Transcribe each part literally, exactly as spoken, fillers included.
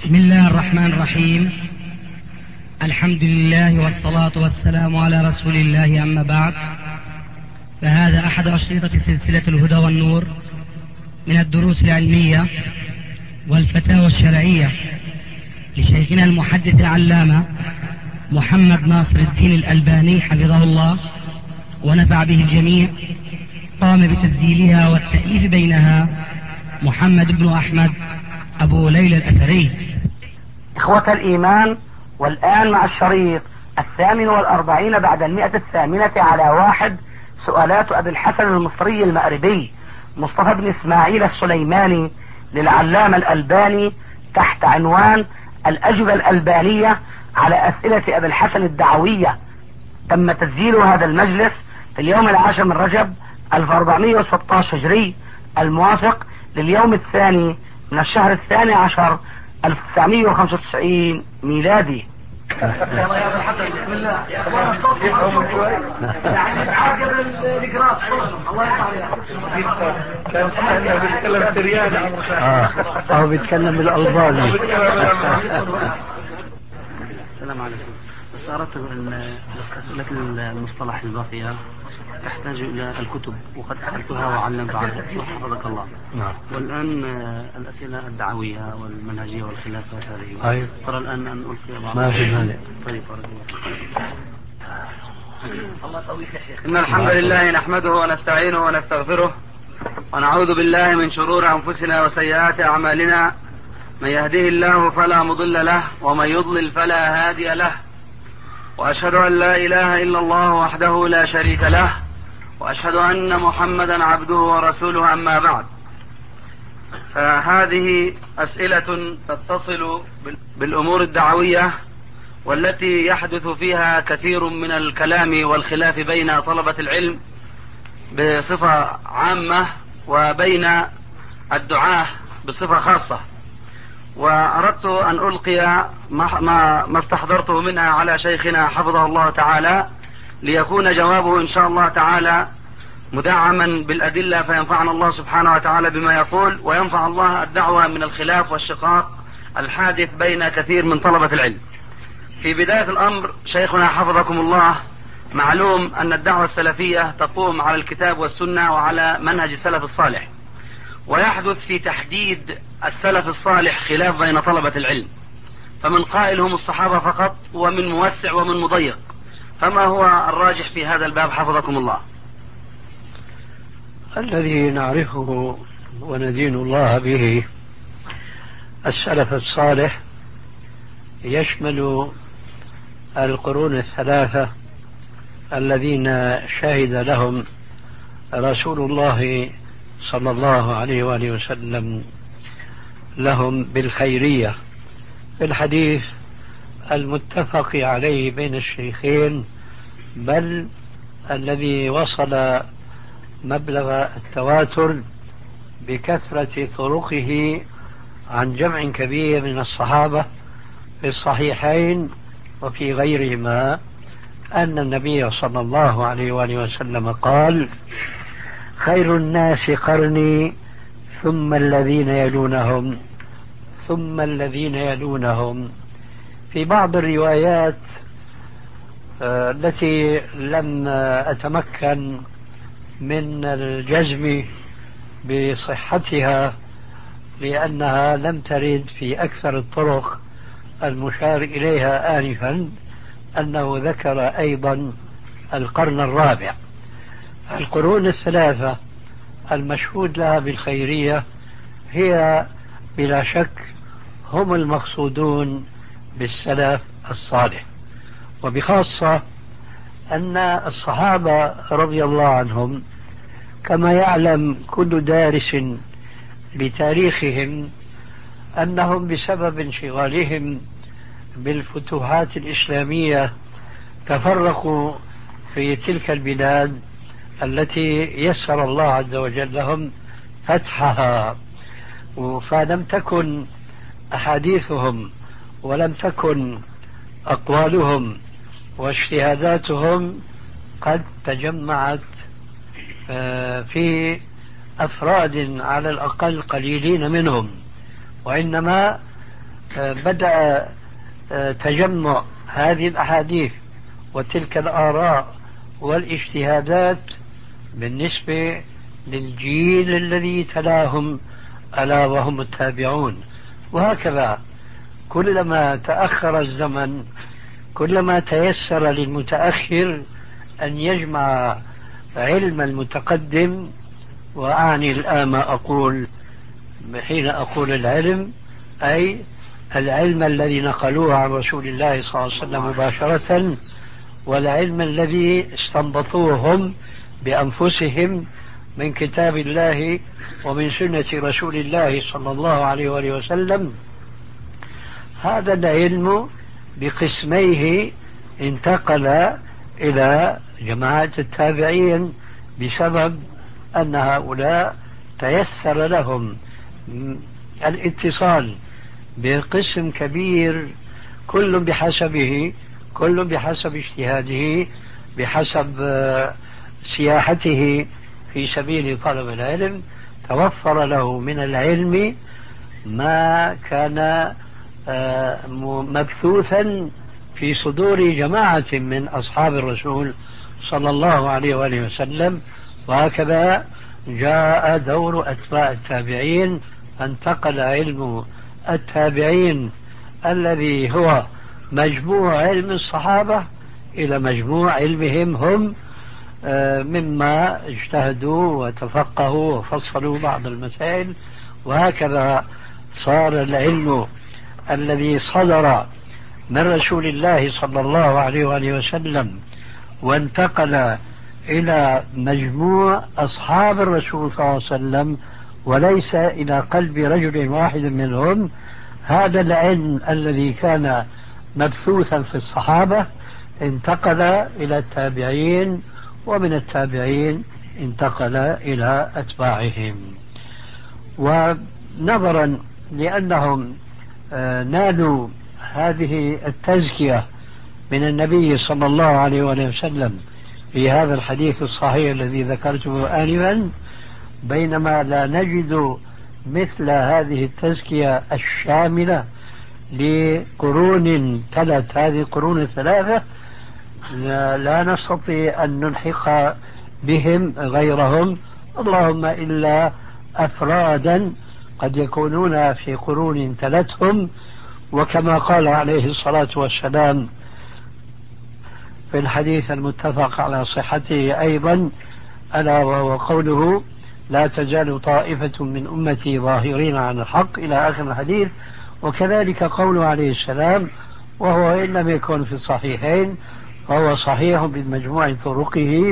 بسم الله الرحمن الرحيم. الحمد لله والصلاة والسلام على رسول الله، أما بعد، فهذا أحد أشرطة سلسلة الهدى والنور من الدروس العلمية والفتاوى الشرعية لشيخنا المحدث العلامة محمد ناصر الدين الألباني حفظه الله ونفع به الجميع. قام بتسجيلها والتأليف بينها محمد بن أحمد أبو ليلى الأثري. إخوة الإيمان، والآن مع الشريط الثامن والأربعين بعد المئة الثامنة على واحد، سؤالات أبي الحسن المصري المأربي مصطفى بن إسماعيل السليماني للعلامة الألباني تحت عنوان الأجوبة الألبانية على أسئلة أبي الحسن الدعوية. تم تسجيل هذا المجلس في اليوم العاشر من رجب ألف وأربعمائة وستة عشر هجري، الموافق لليوم الثاني من الشهر الثاني عشر ألف وتسعمائة وخمسة وتسعين ميلادي. بسم الله. يعني عاجب الإجراء. الله يرضى كان بيتكلم سريان اه او بيتكلم بالألباني. السلام عليكم. بس أردت أن أسألك المصطلح الباقية تحتاج إلى الكتب، وقد أخذتها وعلمت عنها حفظك الله. نعم. والآن الأسئلة الدعوية والمنهجية والخلافات هذه. أيوة. ترى الآن أن ألقي بعض. ما في مانع. طيب. إن الحمد لله نحمده ونستعينه ونستغفره ونعوذ بالله من شرور أنفسنا وسيئات أعمالنا. من يهده الله فلا مضل له ومن يضلل فلا هادي له، وأشهد أن لا إله إلا الله وحده لا شريك له، وأشهد أن محمدا عبده ورسوله، أما بعد. فهذه أسئلة تتصل بالأمور الدعوية، والتي يحدث فيها كثير من الكلام والخلاف بين طلبة العلم بصفة عامة وبين الدعاة بصفة خاصة. وأردت أن ألقي ما, ما استحضرته منها على شيخنا حفظه الله تعالى، ليكون جوابه إن شاء الله تعالى مدعما بالأدلة، فينفعنا الله سبحانه وتعالى بما يقول، وينفع الله الدعوة من الخلاف والشقاق الحادث بين كثير من طلبة العلم. في بداية الأمر شيخنا حفظكم الله، معلوم أن الدعوة السلفية تقوم على الكتاب والسنة وعلى منهج السلف الصالح، ويحدث في تحديد السلف الصالح خلاف بين طلبة العلم، فمن قائل هم الصحابة فقط، ومن موسع ومن مضيق. فما هو الراجح في هذا الباب حفظكم الله؟ الذي نعرفه وندين الله به السلف الصالح يشمل القرون الثلاثة الذين شهد لهم رسول الله صلى الله عليه وآله وسلم لهم بالخيرية في الحديث المتفق عليه بين الشيخين، بل الذي وصل مبلغ التواتر بكثرة طرقه عن جمع كبير من الصحابة في الصحيحين وفي غيرهما، أن النبي صلى الله عليه وآله وسلم قال: خير الناس قرني ثم الذين يلونهم ثم الذين يلونهم. في بعض الروايات التي لم أتمكن من الجزم بصحتها لأنها لم ترد في أكثر الطرق المشار إليها آنفا، أنه ذكر أيضا القرن الرابع. القرون الثلاثة المشهود لها بالخيرية هي بلا شك هم المقصودون بالسلف الصالح، وبخاصة أن الصحابة رضي الله عنهم كما يعلم كل دارس لتاريخهم أنهم بسبب انشغالهم بالفتوحات الإسلامية تفرقوا في تلك البلاد التي يسر الله عز وجل لهم فتحها، فلم تكن أحاديثهم ولم تكن أقوالهم واجتهاداتهم قد تجمعت في أفراد على الأقل قليلين منهم، وإنما بدأ تجمع هذه الأحاديث وتلك الآراء والاجتهادات بالنسبة للجيل الذي تلاهم ألا وهم التابعون. وهكذا كلما تأخر الزمن كلما تيسر للمتأخر أن يجمع علم المتقدم. وأعني الآن ما أقول حين أقول العلم أي العلم الذي نقلوه عن رسول الله صلى الله عليه وسلم مباشرة، والعلم الذي استنبطوه هم بأنفسهم من كتاب الله ومن سنة رسول الله صلى الله عليه وآله وسلم. هذا العلم بقسميه انتقل إلى جماعة التابعين بسبب أن هؤلاء تيسر لهم الاتصال بقسم كبير كل بحسبه، كل بحسب اجتهاده، بحسب سياحته في سبيل طلب العلم. توفر له من العلم ما كان مبثوثا في صدور جماعة من أصحاب الرسول صلى الله عليه وآله وسلم. وهكذا جاء دور أتباع التابعين، فانتقل علم التابعين الذي هو مجموع علم الصحابة إلى مجموع علمهم هم مما اجتهدوا وتفقهوا وفصلوا بعض المسائل. وهكذا صار العلم الذي صدر من رسول الله صلى الله عليه وآله وسلم وانتقل إلى مجموع أصحاب الرسول صلى الله عليه وسلم وليس إلى قلب رجل واحد منهم. هذا العلم الذي كان مبثوثا في الصحابة انتقل إلى التابعين، ومن التابعين انتقل إلى أتباعهم. ونظرا لأنهم نالوا هذه التزكية من النبي صلى الله عليه وسلم في هذا الحديث الصحيح الذي ذكرته آنفا، بينما لا نجد مثل هذه التزكية الشاملة لقرون تلت هذه القرون الثلاثة، لا, لا نستطيع أن نلحق بهم غيرهم، اللهم إلا أفرادا قد يكونون في قرون تلتهم. وكما قال عليه الصلاة والسلام في الحديث المتفق على صحته أيضا، ألا وهو قوله لا تزال طائفة من أمتي ظاهرين عن الحق إلى آخر الحديث. وكذلك قوله عليه السلام، وهو إن لم يكن في الصحيحين فهو صحيح بمجموع طرقه،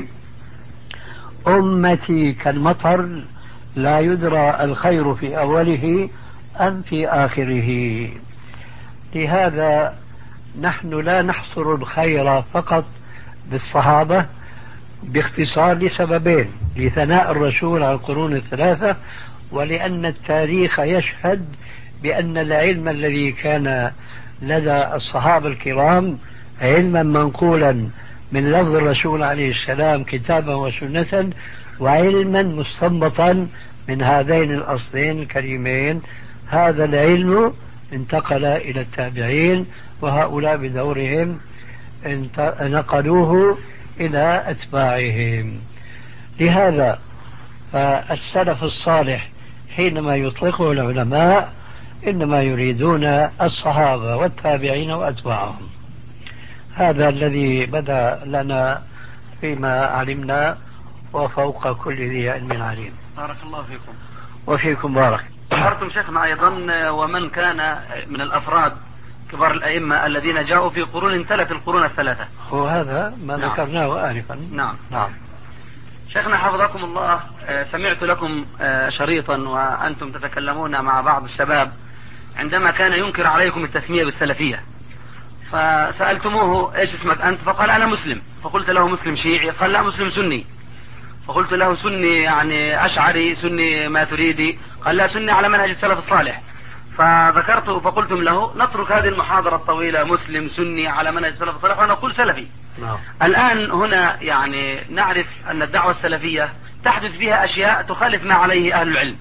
أمتي كالمطر لا يدرى الخير في أوله أم في آخره. لهذا نحن لا نحصر الخير فقط بالصحابة باختصار لسببين: لثناء الرسول على القرون الثلاثة، ولأن التاريخ يشهد بأن العلم الذي كان لدى الصحابة الكرام علما منقولا من لفظ الرسول عليه السلام كتابا وسنة، وعلما مستنبطا من هذين الأصلين الكريمين. هذا العلم انتقل إلى التابعين، وهؤلاء بدورهم نقلوه إلى أتباعهم. لهذا فالسلف الصالح حينما يطلقه العلماء إنما يريدون الصحابة والتابعين وأتباعهم. هذا الذي بدأ لنا فيما علمنا، وفوق كل ذي علم عليم. بارك الله فيكم. وفيكم بارك. ذكرتم شيخنا أيضا ومن كان من الأفراد كبار الأئمة الذين جاءوا في قرون امتلت القرون الثلاثة، وهذا ما نعم. ذكرناه آنفا. نعم نعم. شيخنا حفظكم الله، سمعت لكم شريطا وأنتم تتكلمون مع بعض الشباب عندما كان ينكر عليكم التسمية بالسلفية، فسألتموه ايش اسمك أنت؟ فقال أنا مسلم. فقلت له مسلم شيعي؟ قال لا مسلم سني. فقلت له سني يعني أشعري سني ما تريدي؟ قال لا سني على منهج السلف الصالح. فذكرت فقلتم له نترك هذه المحاضرة الطويلة مسلم سني على منهج السلف الصالح ونقول سلفي. نعم. الآن هنا يعني نعرف أن الدعوة السلفية تحدث فيها أشياء تخالف ما عليه أهل العلم،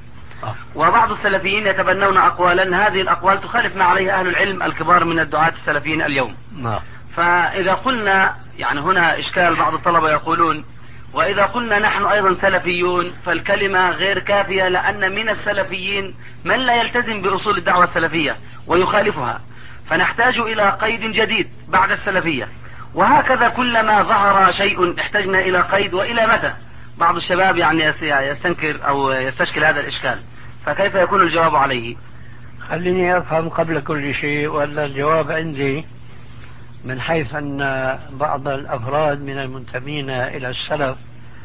وبعض السلفيين يتبنون أقوالا هذه الأقوال تخالف ما عليه أهل العلم الكبار من الدعاة السلفيين اليوم. فإذا قلنا يعني هنا إشكال، بعض الطلبة يقولون وإذا قلنا نحن أيضا سلفيون فالكلمة غير كافية، لأن من السلفيين من لا يلتزم بأصول الدعوة السلفية ويخالفها، فنحتاج إلى قيد جديد بعد السلفية. وهكذا كلما ظهر شيء احتجنا إلى قيد. وإلى متى؟ بعض الشباب يعني يستنكر أو يستشكل هذا الإشكال، فكيف يكون الجواب عليه؟ خليني أفهم قبل كل شيء، ولا الجواب عندي من حيث أن بعض الأفراد من المنتمين إلى السلف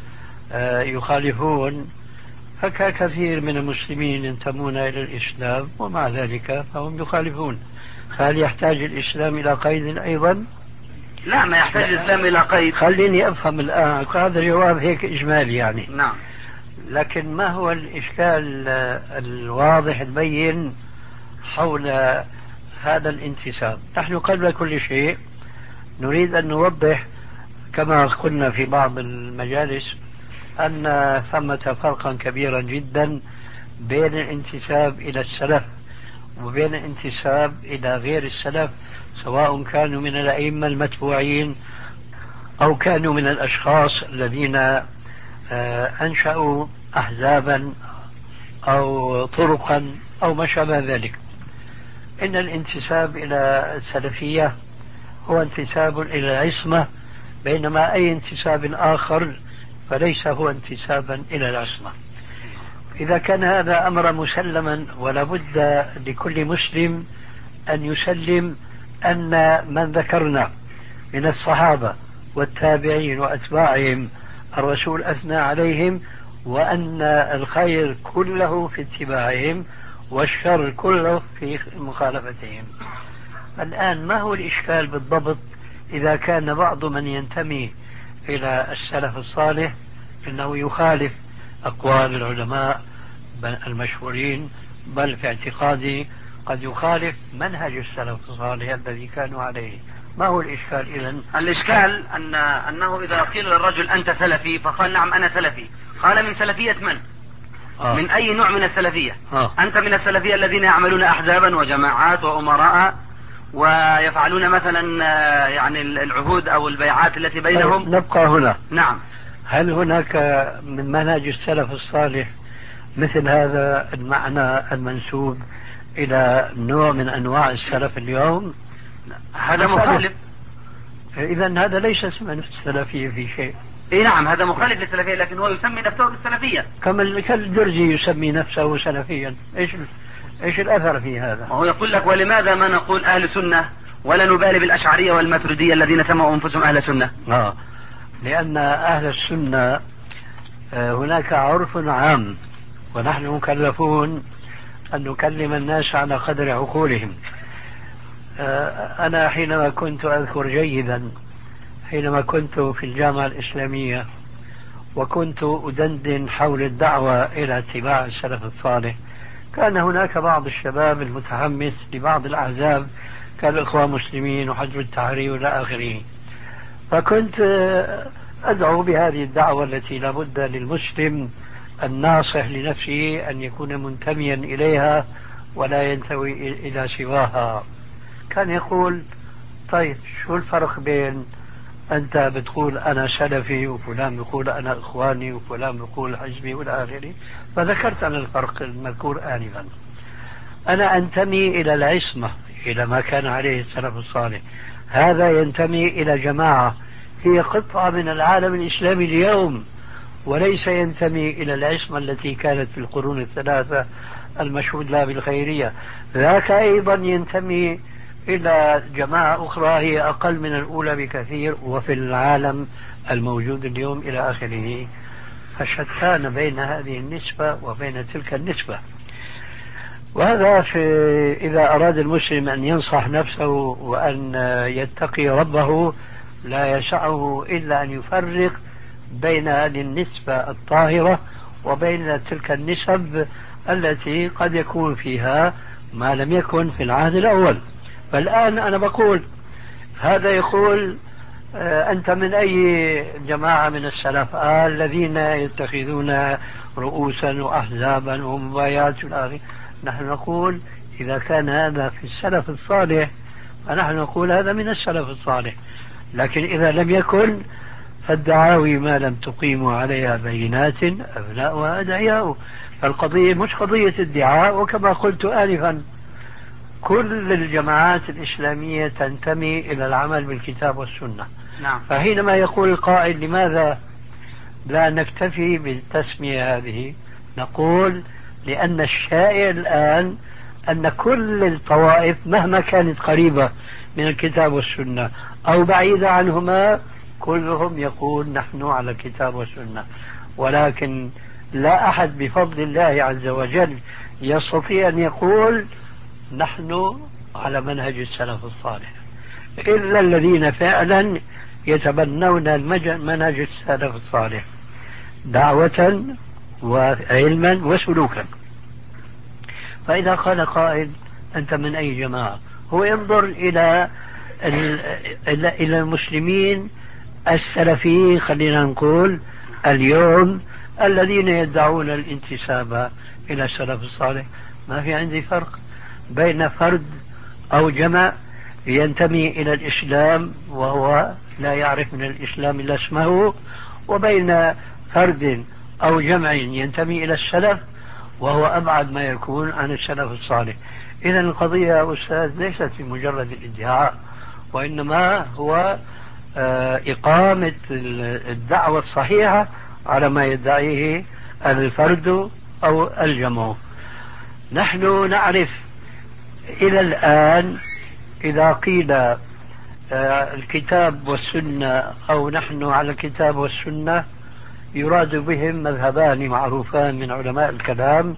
يخالفون، فكثير من المسلمين ينتمون إلى الإسلام ومع ذلك فهم يخالفون. فهل يحتاج الإسلام إلى قيد أيضا؟ لا، ما يحتاج الإسلام إلى قيد. خليني أفهم الآن، هذا الجواب هيك إجمالي يعني. نعم. لكن ما هو الإشكال الواضح البين حول هذا الانتساب؟ نحن قبل كل شيء نريد أن نوضح كما قلنا في بعض المجالس أن ثمة فرقا كبيرا جدا بين الانتساب إلى السلف وبين الانتساب إلى غير السلف، سواء كانوا من الأئمة المتبوعين أو كانوا من الأشخاص الذين أنشأوا أحزابا أو طرقا أو ما شابه ذلك. إن الانتساب إلى السلفية هو انتساب إلى العصمة، بينما أي انتساب آخر فليس هو انتسابا إلى العصمة. إذا كان هذا أمر مسلما، ولا بد لكل مسلم أن يسلم أن من ذكرنا من الصحابة والتابعين وأتباعهم الرسول أثنى عليهم، وأن الخير كله في اتباعهم والشر كله في مخالفتهم. الآن ما هو الإشكال بالضبط إذا كان بعض من ينتمي إلى السلف الصالح إنه يخالف أقوال العلماء المشهورين، بل في اعتقادي قد يخالف منهج السلف الصالح الذي كانوا عليه؟ ما هو الإشكال إذن؟ الإشكال أن أنه إذا قيل للرجل أنت سلفي فقال نعم أنا سلفي، قال من سلفية من؟ آه. من أي نوع من السلفية؟ آه. أنت من السلفية الذين يعملون أحزابا وجماعات وأمراء ويفعلون مثلا يعني العهود أو البيعات التي بينهم. طيب نبقى هنا. نعم. هل هناك من منهج السلف الصالح مثل هذا المعنى المنسوب إلى نوع من أنواع السلف اليوم؟ هذا مخالف. إذن هذا ليس اسمه السلفية في شيء. اي نعم، هذا مخالف للسلفية، لكن هو يسمي نفسه بالسلفية. كما الجرجي يسمي نفسه سلفيا. ايش ايش الاثر في هذا؟ وهو يقول لك ولماذا ما نقول اهل سنة ولا نبالي بالاشعرية والماتريدية الذين سموا انفسهم اهل سنة؟ اه لان اهل السنة هناك عرف عام، ونحن مكلفون ان نكلم الناس على قدر عقولهم. انا حينما كنت اذكر جيدا حينما كنت في الجامعة الإسلامية وكنت أدندن حول الدعوة إلى اتباع السلف الصالح، كان هناك بعض الشباب المتحمس لبعض الأحزاب كالإخوان المسلمين وحزب التحرير إلى آخره، فكنت أدعو بهذه الدعوة التي لابد للمسلم الناصح لنفسه أن يكون منتميا إليها ولا ينتمي إلى سواها. كان يقول طيب شو الفرق بين أنت بتقول أنا سلفي وفلان بيقول أنا إخواني وفلان بيقول حزبي والى آخره؟ فذكرت أنا الفرق المذكور آنفا. أنا أنتمي إلى العصمة، إلى ما كان عليه السلف الصالح. هذا ينتمي إلى جماعة هي قطعة من العالم الإسلامي اليوم، وليس ينتمي إلى العصمة التي كانت في القرون الثلاثة المشهود لها بالخيرية. ذاك أيضا ينتمي إلى جماعة أخرى هي أقل من الأولى بكثير وفي العالم الموجود اليوم إلى آخره. فشتان بين هذه النسبة وبين تلك النسبة. وهذا في إذا أراد المسلم أن ينصح نفسه وأن يتقي ربه لا يسعه إلا أن يفرق بين هذه النسبة الطاهرة وبين تلك النسب التي قد يكون فيها ما لم يكن في العهد الأول. فالآن أنا بقول هذا يقول أنت من أي جماعة من السلف؟ آه الذين يتخذون رؤوسا وأحزابا ومبايعات والآخر. نحن نقول إذا كان هذا في السلف الصالح فنحن نقول هذا من السلف الصالح، لكن إذا لم يكن فالدعاوي ما لم تقيموا عليها بينات أبناؤها أدعياء. فالقضية مش قضية ادعاء، وكما قلت آنفا كل الجماعات الإسلامية تنتمي إلى العمل بالكتاب والسنة. نعم. فحينما يقول القائل لماذا لا نكتفي بالتسمية هذه، نقول لأن الشائع الآن أن كل الطوائف مهما كانت قريبة من الكتاب والسنة أو بعيدة عنهما كلهم يقول نحن على الكتاب والسنة، ولكن لا أحد بفضل الله عز وجل يستطيع أن يقول نحن على منهج السلف الصالح إلا الذين فعلا يتبنون منهج السلف الصالح دعوة وعلما وسلوكا. فإذا قال قائل أنت من أي جماعة، هو ينظر إلى إلى المسلمين السلفيين خلينا نقول اليوم الذين يدعون الانتساب إلى السلف الصالح. ما في عندي فرق بين فرد أو جمع ينتمي إلى الإسلام وهو لا يعرف من الإسلام إلا اسمه، وبين فرد أو جمع ينتمي إلى السلف وهو أبعد ما يكون عن السلف الصالح. إذن القضية يا أستاذ ليست في مجرد الادعاء، وإنما هو إقامة الدعوة الصحيحة على ما يدعيه الفرد أو الجمع. نحن نعرف إلى الآن إذا قيل الكتاب والسنة أو نحن على الكتاب والسنة يراد بهم مذهبان معروفان من علماء الكلام،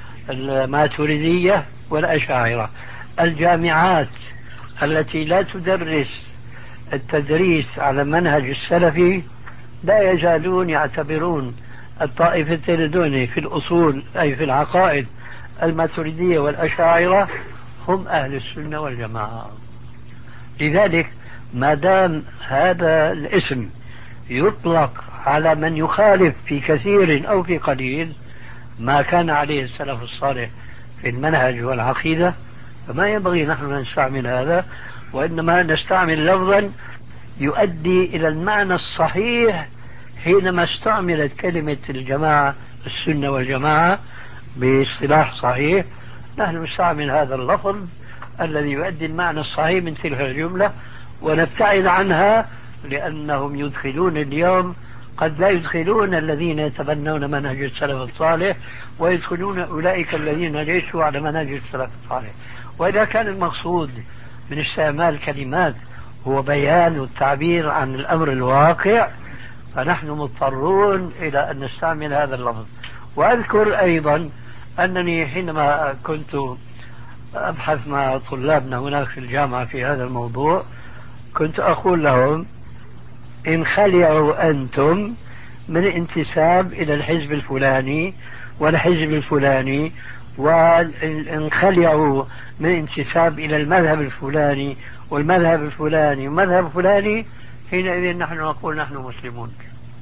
الماتريدية والأشاعرة. الجامعات التي لا تدرس التدريس على منهج السلفي لا يزالون يعتبرون الطائفتين دون في الأصول أي في العقائد الماتريدية والأشاعرة هم أهل السنة والجماعة. لذلك ما دام هذا الاسم يطلق على من يخالف في كثير أو في قليل ما كان عليه السلف الصالح في المنهج والعقيدة، فما ينبغي نحن نستعمل هذا، وإنما نستعمل لفظا يؤدي إلى المعنى الصحيح. حينما استعملت كلمة الجماعة السنة والجماعة باصطلاح صحيح نحن نستعمل هذا اللفظ الذي يؤدي المعنى الصحيح من تلك الجملة ونبتعد عنها، لأنهم يدخلون اليوم قد لا يدخلون الذين يتبنون منهج السلف الصالح ويدخلون أولئك الذين ليسوا على منهج السلف الصالح. وإذا كان المقصود من استعمال كلمات هو بيان والتعبير عن الأمر الواقع فنحن مضطرون إلى أن نستعمل هذا اللفظ. وأذكر أيضا أنني حينما كنت أبحث مع طلابنا هناك في الجامعة في هذا الموضوع كنت أقول لهم إن خلعوا أنتم من انتساب إلى الحزب الفلاني والحزب الفلاني، وإن خلعوا من انتساب إلى المذهب الفلاني والمذهب الفلاني والمذهب الفلاني، حينئذ نحن نقول نحن مسلمون.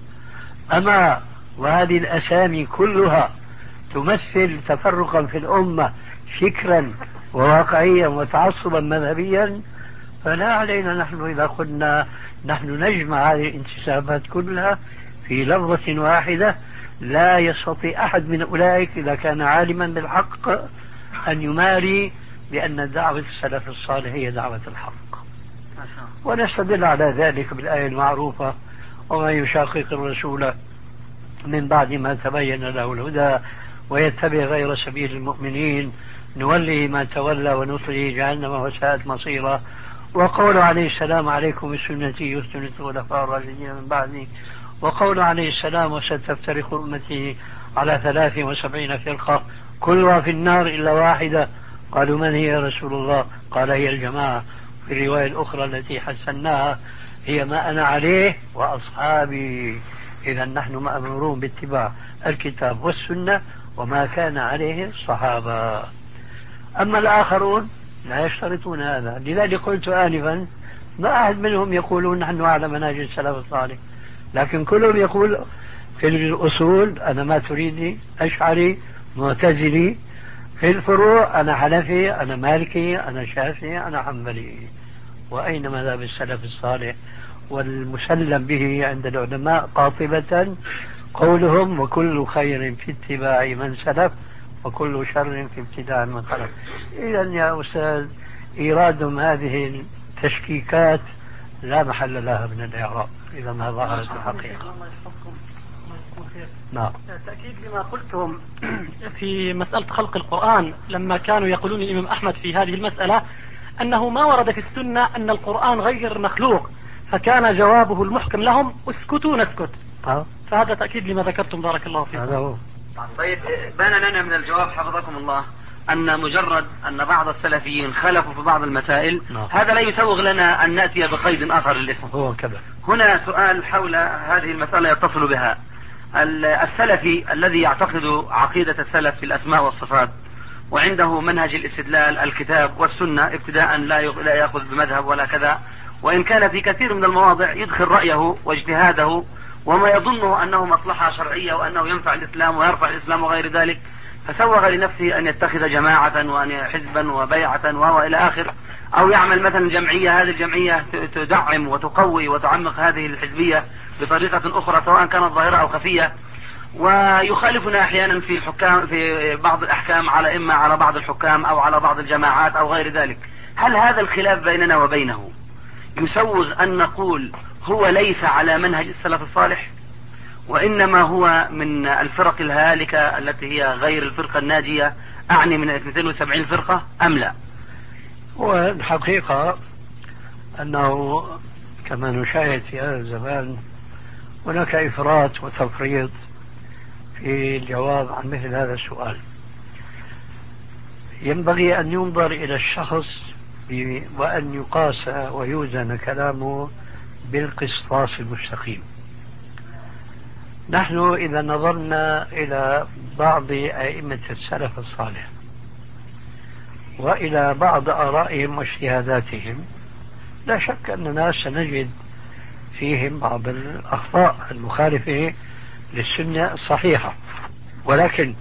أما وهذه الأسامي كلها تمثل تفرقا في الأمة فكرا وواقعيا وتعصبا مذهبيا، فلا علينا نحن إذا قلنا نحن نجمع هذه الانتسابات كلها في لفظة واحدة. لا يستطيع أحد من أولئك إذا كان عالما بالحق أن يماري بأن دعوة السلف الصالح هي دعوة الحق. ونستدل على ذلك بالآية المعروفة ومن يشاقق الرسول من بعد ما تبين له الهدى ويتبع غير سبيل المؤمنين نوله ما تولى ونصله جهنم وساءت مصيرا. وقول عليه السلام عليكم بسنتي وسنة الخلفاء الراشدين من بعدي. وقول عليه السلام وستفترق أمتي على ثلاث وسبعين فرقة كلها في النار إلا واحدة. قالوا من هي يا رسول الله؟ قال هي الجماعة. في الرواية الأخرى التي حسناها هي ما أنا عليه وأصحابي. إذا نحن مأمورون باتباع الكتاب والسنة وما كان عليه الصحابة. أما الآخرون لا يشترطون هذا. لذلك قلت آنفا ما أحد منهم يقولون نحن على منهج السلف الصالح، لكن كلهم يقول في الأصول أنا ماتريدي أشعري معتزلي، في الفروع أنا حنفي أنا مالكي أنا شافعي أنا حنبلي. وأين مذهب السلف الصالح والمسلم به عند العلماء قاطبة قولهم وكل خير في اتباع من سلف وكل شر في ابتداع من خلف. إذا يا أستاذ إيرادهم هذه التشكيكات لا محل لها من الإعراب إذا ما ظهرت الحقيقة. نعم. تأكيد لما قلتم في مسألة خلق القرآن، لما كانوا يقولون الإمام أحمد في هذه المسألة أنه ما ورد في السنة أن القرآن غير مخلوق، فكان جوابه المحكم لهم اسكتوا نسكت. أه؟ فهذا تأكيد لما ذكرتم بارك الله فيكم. هذا هو. طيب بان لنا من الجواب حفظكم الله أن مجرد أن بعض السلفيين خلفوا في بعض المسائل نعم. هذا لا يسوغ لنا أن نأتي بقيد آخر للاسم. هو كذا. هنا سؤال حول هذه المسألة يتصل بها. السلفي الذي يعتقد عقيدة السلف في الأسماء والصفات وعنده منهج الاستدلال الكتاب والسنة ابتداء لا لا يأخذ بمذهب ولا كذا، وإن كان في كثير من المواضع يدخل رأيه واجتهاده وما يظنه أنه مصلحة شرعية وأنه ينفع الإسلام ويرفع الإسلام وغير ذلك، فسوغ لنفسه أن يتخذ جماعة وأن حزبا وبيعة وإلى آخر، أو يعمل مثلا جمعية، هذه الجمعية تدعم وتقوي وتعمق هذه الحزبية بطريقة أخرى سواء كانت ظاهرة أو خفية، ويخالفنا أحيانا في الحكام في بعض الأحكام على إما على بعض الحكام أو على بعض الجماعات أو غير ذلك. هل هذا الخلاف بيننا وبينه يسوغ أن نقول هو ليس على منهج السلف الصالح وإنما هو من الفرق الهالكة التي هي غير الفرقة الناجية، أعني من اثنتين وسبعين فرقة أم لا؟ والحقيقة أنه كما نشاهد في هذا الزمان هناك إفراط وتفريط في الجواب عن مثل هذا السؤال. ينبغي أن ينظر إلى الشخص وأن يقاس ويوزن كلامه بالقسطاس المستقيم. نحن إذا نظرنا إلى بعض أئمة السلف الصالح وإلى بعض آرائهم واجتهاداتهم لا شك أننا سنجد فيهم بعض الأخطاء المخالفة للسنة الصحيحة، ولكن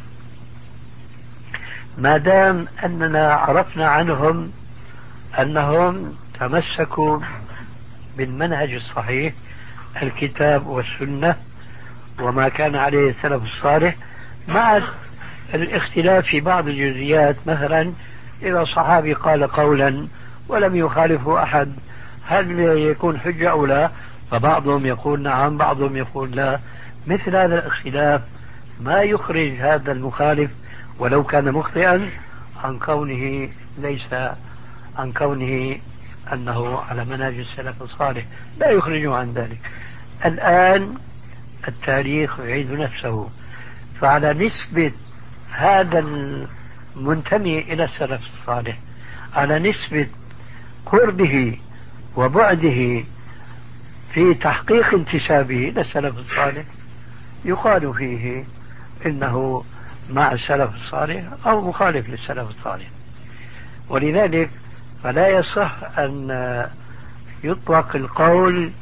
ما دام أننا عرفنا عنهم أنهم تمسكوا بالمنهج الصحيح الكتاب والسنة وما كان عليه السلف الصالح مع الاختلاف في بعض الجزئيات، مثلا إذا صحابي قال قولا ولم يخالفه أحد هل يكون حجة أو لا؟ فبعضهم يقول نعم بعضهم يقول لا. مثل هذا الاختلاف ما يخرج هذا المخالف ولو كان مخطئا عن كونه ليس عن كونه أنه على منهج السلف الصالح، لا يخرجه عن ذلك. الآن التاريخ يعيد نفسه، فعلى نسبة هذا المنتمي إلى السلف الصالح على نسبة قربه وبعده في تحقيق انتسابه إلى السلف الصالح يقال فيه إنه مع السلف الصالح أو مخالف للسلف الصالح. ولذلك فلا يصح أن يطلق القول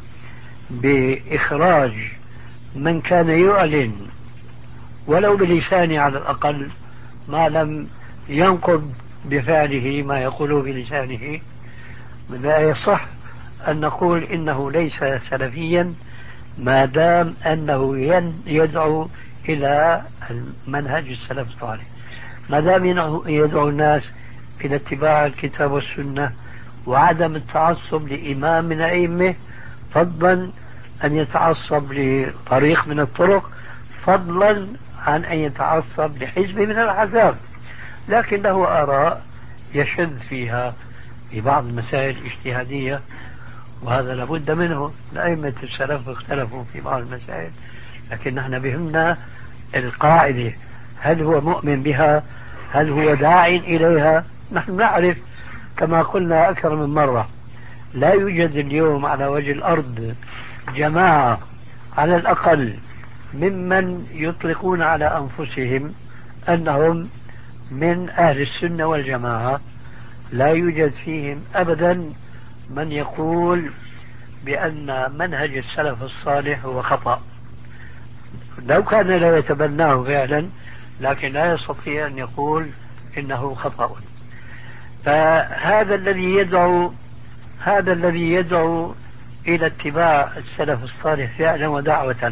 بإخراج من كان يعلن ولو بلسانه على الأقل ما لم ينقض بفعله ما يقوله بلسانه. لا يصح أن نقول إنه ليس سلفيا ما دام أنه يدعو إلى منهج السلف الصالح، ما دام يدعو الناس إلى اتباع الكتاب والسنة وعدم التعصب لإمام من أئمة، فضلا أن يتعصب لطريق من الطرق، فضلا عن أن يتعصب لحزب من الأحزاب، لكن له آراء يشذ فيها في بعض المسائل الاجتهادية وهذا لابد منه. أئمة السلف اختلفوا في بعض المسائل، لكن نحن بهمنا القاعدة، هل هو مؤمن بها؟ هل هو داع إليها؟ نحن نعرف كما قلنا أكثر من مرة لا يوجد اليوم على وجه الأرض جماعة على الأقل ممن يطلقون على أنفسهم أنهم من أهل السنة والجماعة، لا يوجد فيهم أبدا من يقول بأن منهج السلف الصالح هو خطأ، لو كان لا يتبناه فعلا لكن لا يستطيع أن يقول إنه خطأ. فهذا الذي يدعو هذا الذي يدعو إلى اتباع السلف الصالح فعلا ودعوة،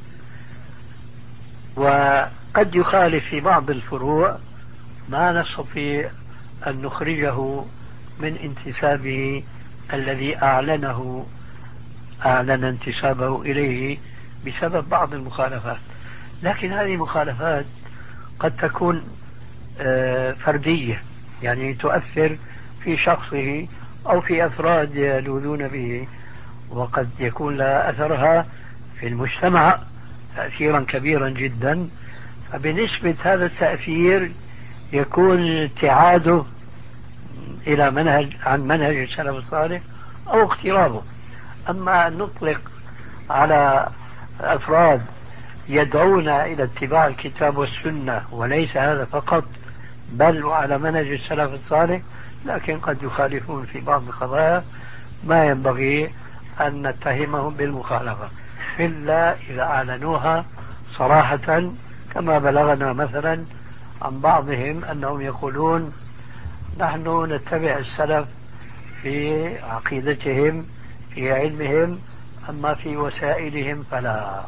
وقد يخالف في بعض الفروع ما نستطيع أن نخرجه من انتسابه الذي أعلنه أعلن انتسابه إليه بسبب بعض المخالفات. لكن هذه المخالفات قد تكون فردية، يعني تؤثر في شخصه أو في أفراد يلوذون به، وقد يكون لها أثرها في المجتمع تأثيرا كبيرا جدا. فبنسبة هذا التأثير يكون ابتعاده إلى منهج عن منهج السلف الصالح أو اقترابه. أما أن نطلق على أفراد يدعون إلى اتباع الكتاب والسنة وليس هذا فقط بل وعلى منهج السلف الصالح، لكن قد يخالفون في بعض القضايا، ما ينبغي أن نتهمهم بالمخالفة إلا إذا أعلنوها صراحة، كما بلغنا مثلا عن بعضهم أنهم يقولون نحن نتبع السلف في عقيدتهم في علمهم، أما في وسائلهم فلا.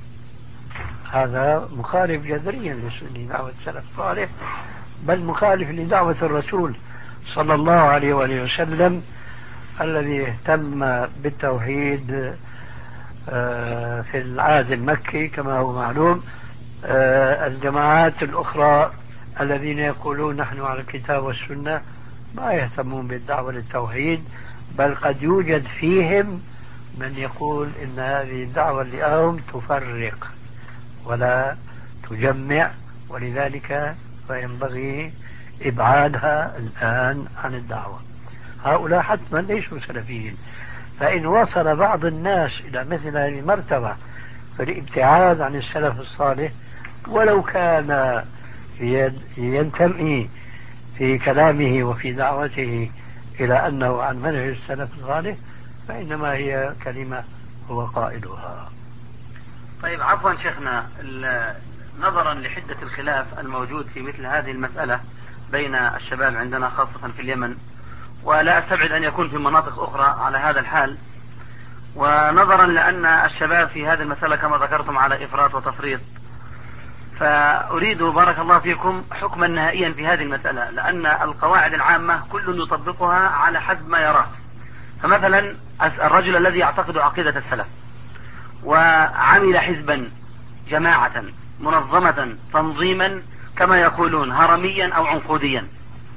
هذا مخالف جذريا لدعوة السلف الصالح، بل مخالف لدعوة الرسول صلى الله عليه وآله وسلم الذي اهتم بالتوحيد في العهد المكي كما هو معلوم. الجماعات الأخرى الذين يقولون نحن على الكتاب والسنة ما يهتمون بالدعوة للتوحيد، بل قد يوجد فيهم من يقول إن هذه الدعوة اللي لهم تفرق ولا تجمع، ولذلك فينبغي إبعادها الآن عن الدعوة. هؤلاء حتما ليسوا سلفيين، فإن وصل بعض الناس إلى مثل هذه المرتبة فالابتعاد عن السلف الصالح ولو كان ينتمي في كلامه وفي دعوته إلى أنه عن منهج السلف الصالح فإنما هي كلمة هو قائلها. طيب عفوا شيخنا، نظرا لحدة الخلاف الموجود في مثل هذه المسألة بين الشباب عندنا خاصة في اليمن، ولا أستبعد أن يكون في مناطق أخرى على هذا الحال، ونظرا لأن الشباب في هذه المسألة كما ذكرتم على إفراط وتفريط، فأريد بارك الله فيكم حكما نهائيا في هذه المسألة، لأن القواعد العامة كل يطبقها على حسب ما يراه. فمثلا الرجل الذي يعتقد عقيدة السلف وعمل حزبا جماعة منظمة تنظيما كما يقولون هرميا أو عنقوديا،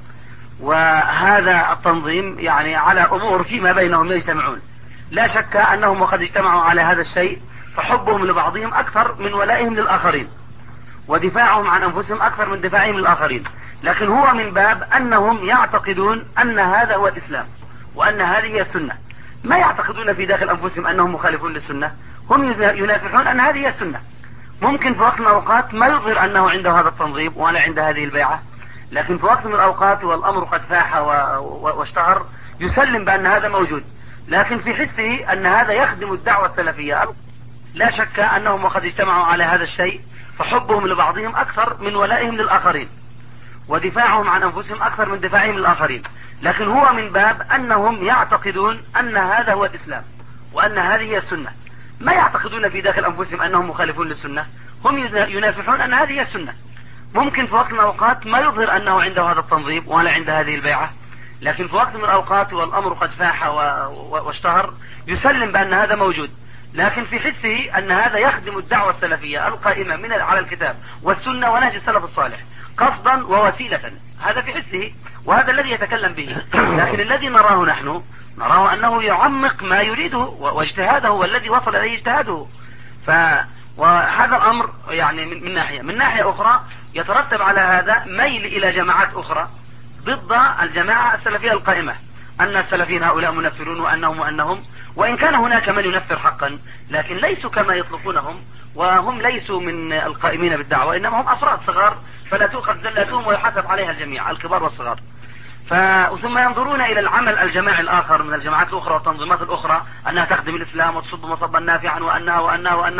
وهذا التنظيم يعني على أمور فيما بينهم يجتمعون، لا شك أنهم وقد اجتمعوا على هذا الشيء فحبهم لبعضهم أكثر من ولائهم للآخرين، ودفاعهم عن أنفسهم أكثر من دفاعهم للآخرين، لكن هو من باب أنهم يعتقدون أن هذا هو الإسلام وأن هذه هي السنة، ما يعتقدون في داخل أنفسهم أنهم مخالفون للسنة، هم ينافحون أن هذه هي السنة. ممكن في وقت من الأوقات ما يظهر أنه عنده هذا التنظيم ولا عنده هذه البيعة، لكن في وقت من الأوقات والأمر قد فاح واشتهر يسلم بأن هذا موجود، لكن في حسه أن هذا يخدم الدعوة السلفية. لا شك أنهم وقد اجتمعوا على هذا الشيء فحبهم لبعضهم أكثر من ولائهم للآخرين، ودفاعهم عن أنفسهم أكثر من دفاعهم للآخرين، لكن هو من باب أنهم يعتقدون أن هذا هو الإسلام وأن هذه هي السنة، ما يعتقدون في داخل أنفسهم أنهم مخالفون للسنة، هم ينافحون أن هذه هي السنة. ممكن في وقت من الأوقات ما يظهر أنه عنده هذا التنظيم ولا عنده هذه البيعة، لكن في وقت من الأوقات والأمر قد فاح واشتهر يسلم بأن هذا موجود، لكن في حسه أن هذا يخدم الدعوة السلفية القائمة من على الكتاب والسنة ونهج السلف الصالح قصدا ووسيلة، هذا في حسه وهذا الذي يتكلم به. لكن الذي نراه نحن نراه أنه يعمق ما يريده واجتهاده والذي وصل إليه اجتهاده. ف وهذا الأمر يعني من, من ناحية من ناحية أخرى يترتب على هذا ميل إلى جماعات أخرى ضد الجماعة السلفية القائمة، أن السلفيين هؤلاء منفرون وأنهم وأنهم وإن كان هناك من ينفر حقا لكن ليسوا كما يطلقونهم، وهم ليسوا من القائمين بالدعوة، إنما هم أفراد صغار فلا تؤخذ زلاتهم ويحاسب عليها الجميع الكبار والصغار. ثم ينظرون إلى العمل الجماعي الآخر من الجماعات الأخرى والتنظيمات الأخرى أنها تخدم الإسلام وتصب مصبا نافعا وأنها وأنها وأنها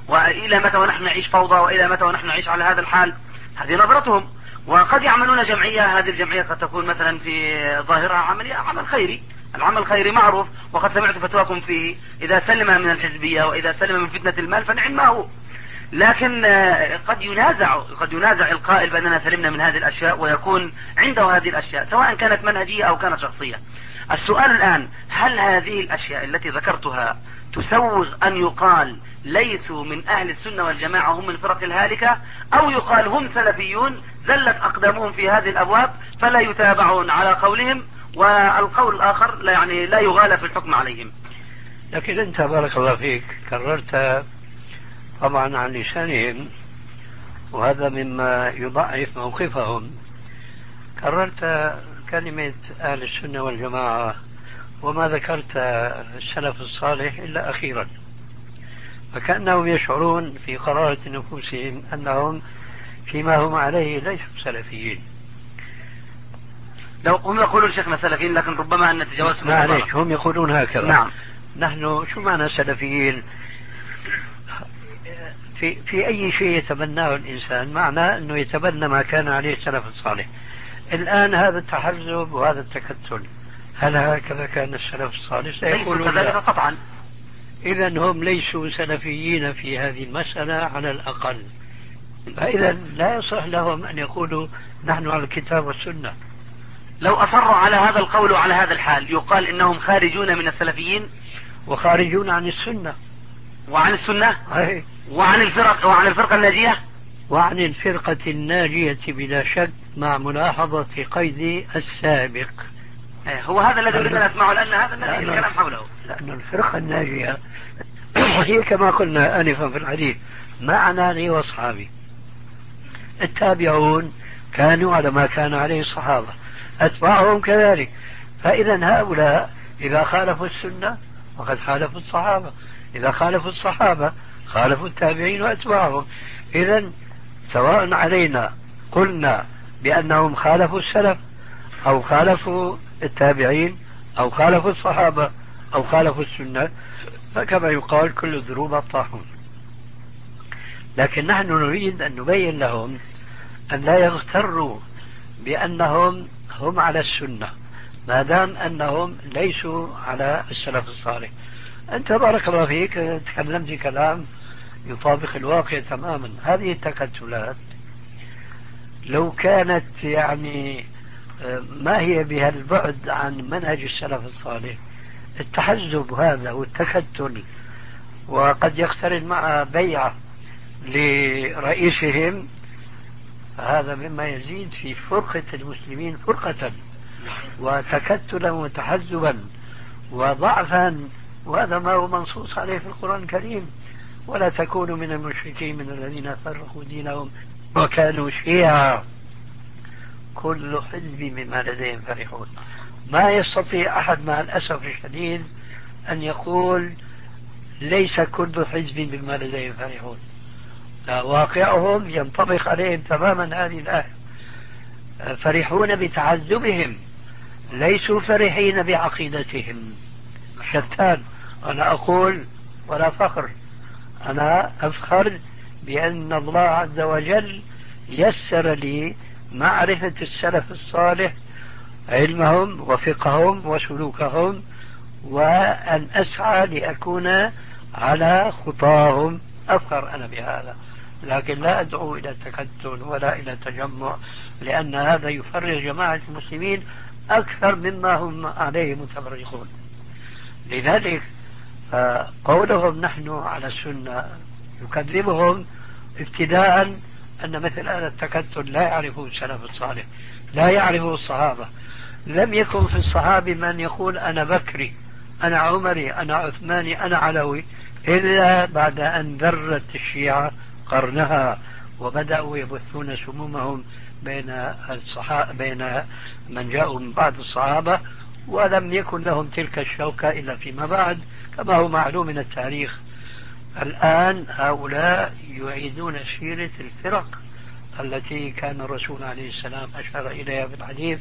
وإلى متى ونحن نعيش فوضى، وإلى متى ونحن نعيش على هذا الحال. هذه نظرتهم. وقد يعملون جمعية، هذه الجمعية قد تكون مثلا في ظاهرها عملية عمل خيري، العمل الخيري معروف، وقد سمعت فتواكم فيه، إذا سلم من الحزبية وإذا سلم من فتنة المال فنعم ما هو. لكن قد ينازع قد ينازع القائل بأننا سلمنا من هذه الأشياء ويكون عنده هذه الأشياء سواء كانت منهجية أو كانت شخصية. السؤال الآن، هل هذه الأشياء التي ذكرتها تسوغ أن يقال ليسوا من أهل السنة والجماعة، هم من الفرق الهالكة، أو يقال هم سلفيون زلت أقدامهم في هذه الأبواب فلا يتابعون على قولهم، والقول الآخر لا يعني لا يغالى في الحكم عليهم؟ لكن أنت بارك الله فيك كررت طبعا عن لسانهم، وهذا مما يضعف موقفهم. كررت كلمة أهل السنة والجماعة وما ذكرت السلف الصالح إلا أخيرا، فكأنهم يشعرون في قرارة نفوسهم أنهم فيما هم عليه ليسوا سلفيين. لو هم يقولون شيخنا سلفيين، لكن ربما أن نتجاوزهم. معليش، هم يقولون هكذا. نعم. نحن شو معنى سلفيين؟ في, في أي شيء يتبناه الإنسان معناه أنه يتبنى ما كان عليه السلف الصالح. الآن هذا التحزب وهذا التكتل، هل هكذا كان السلف الصالح؟ ليسوا كذلك قطعا. إذا هم ليسوا سلفيين في هذه المسألة على الأقل، فإذا لا يصح لهم أن يقولوا نحن على الكتاب والسنة. لو أصروا على هذا القول وعلى هذا الحال يقال إنهم خارجون من السلفيين وخارجون عن السنة وعن السنة أي. وعن الفرق وعن الفرقة الناجية وعن الفرقة الناجية بلا شك، مع ملاحظة قيد السابق. هو هذا الذي أريد أن أسمعه، لأن هذا الذي الكلام حوله. لأن الفرقة الناجية هي كما قلنا آنفا في الحديث معنا لي وأصحابي. التابعون كانوا على ما كان عليه الصحابة، أتباعهم كذلك. فإذا هؤلاء إذا خالفوا السنة فقد خالفوا الصحابة، إذا خالفوا الصحابة خالفوا التابعين وأتباعهم. إذا سواء علينا قلنا بأنهم خالفوا السلف أو خالفوا التابعين أو خالفوا الصحابة أو خالفوا السنة، فكما يقال كل الضروب الطاحون. لكن نحن نريد أن نبين لهم أن لا يغتروا بأنهم هم على السنة ما دام أنهم ليسوا على السلف الصالح. أنت بارك الله فيك تكلمت كلام يطابق الواقع تماما. هذه التكتلات لو كانت يعني ما هي بها البعد عن منهج السلف الصالح، التحزب هذا والتكتل، وقد يقترن مع بيعة لرئيسهم، هذا مما يزيد في فرقة المسلمين فرقة وتكتلا وتحزبا وضعفا، وهذا ما هو منصوص عليه في القرآن الكريم: ولا تكونوا من المشركين من الذين فرقوا دينهم وكانوا شيعا كل حزب بما لديهم فرحون. ما يستطيع أحد مع الأسف الشديد أن يقول ليس كل حزب بما لديهم فرحون. لا، واقعهم ينطبق عليهم تماما هذه الآية. فرحون بتعذبهم، ليسوا فرحين بعقيدتهم. شتان. أنا أقول ولا فخر، أنا أفخر بأن الله عز وجل يسر لي معرفة السلف الصالح، علمهم وفقههم وسلوكهم، وأن أسعى لأكون على خطاهم. أفخر أنا بهذا، لكن لا أدعو إلى التكتل ولا إلى التجمع، لأن هذا يفرغ جماعة المسلمين أكثر مما هم عليه متفرقون. لذلك قولهم نحن على السنة يكذبهم ابتداء أن مثل هذا التكتل لا يعرفه السلف الصالح، لا يعرفه الصحابة. لم يكن في الصحابة من يقول أنا بكري، أنا عمري، أنا عثماني، أنا علوي، إلا بعد أن ذرت الشيعة قرنها وبدأوا يبثون سمومهم بين الصحابة، بين من جاءوا من بعد الصحابة، ولم يكن لهم تلك الشوكة إلا فيما بعد كما هو معلوم من التاريخ. الآن هؤلاء يعيدون سيرة الفرق التي كان الرسول عليه السلام أشار إليها في الحديث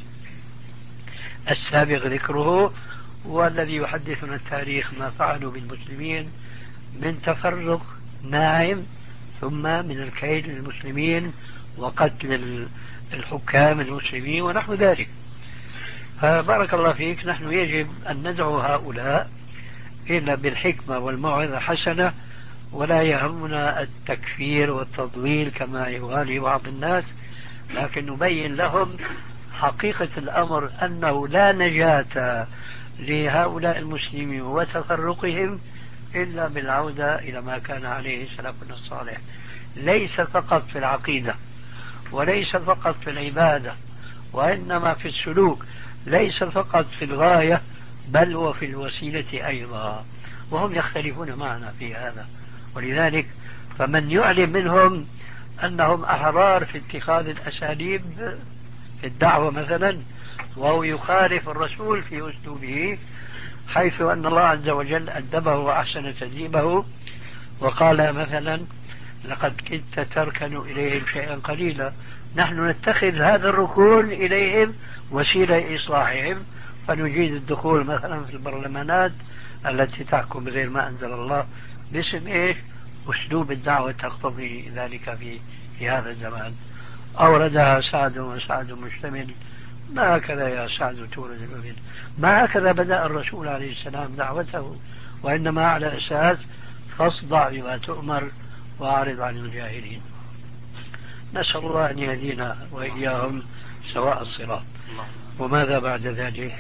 السابق ذكره، والذي يحدثنا التاريخ ما فعلوا بالمسلمين من تفرق ناعم، ثم من الكيد للمسلمين وقتل الحكام المسلمين ونحو ذلك. فبارك الله فيك، نحن يجب أن ندعو هؤلاء إلا بالحكمة والموعظة الحسنة، ولا يهمنا التكفير والتضليل كما يغالي بعض الناس، لكن نبين لهم حقيقة الأمر أنه لا نجاة لهؤلاء المسلمين وتفرقهم إلا بالعودة إلى ما كان عليه سلفنا الصالح، ليس فقط في العقيدة وليس فقط في العبادة، وإنما في السلوك، ليس فقط في الغاية بل وفي الوسيلة أيضا، وهم يختلفون معنا في هذا. ولذلك فمن يعلم منهم أنهم أحرار في اتخاذ الأساليب في الدعوة مثلا، وهو يخالف الرسول في أسلوبه، حيث أن الله عز وجل أدبه وأحسن تدريبه وقال مثلا لقد كدت تركن إليهم شيئا قليلا، نحن نتخذ هذا الركون إليهم وسيلة إصلاحهم، فنجيد الدخول مثلا في البرلمانات التي تحكم بغير ما أنزل الله باسم إيش؟ أسلوب الدعوة تقتضي ذلك في في هذا الزمان. أوردها سعد وسعد مشتمل، ما هكذا يا سعد تورد الأمين، ما هكذا بدأ الرسول عليه السلام دعوته، وإنما على أساس فاصدع بما تؤمر وأعرض عن الجاهلين. نسأل الله أن يهدينا وإياهم سواء الصراط. وماذا بعد ذلك؟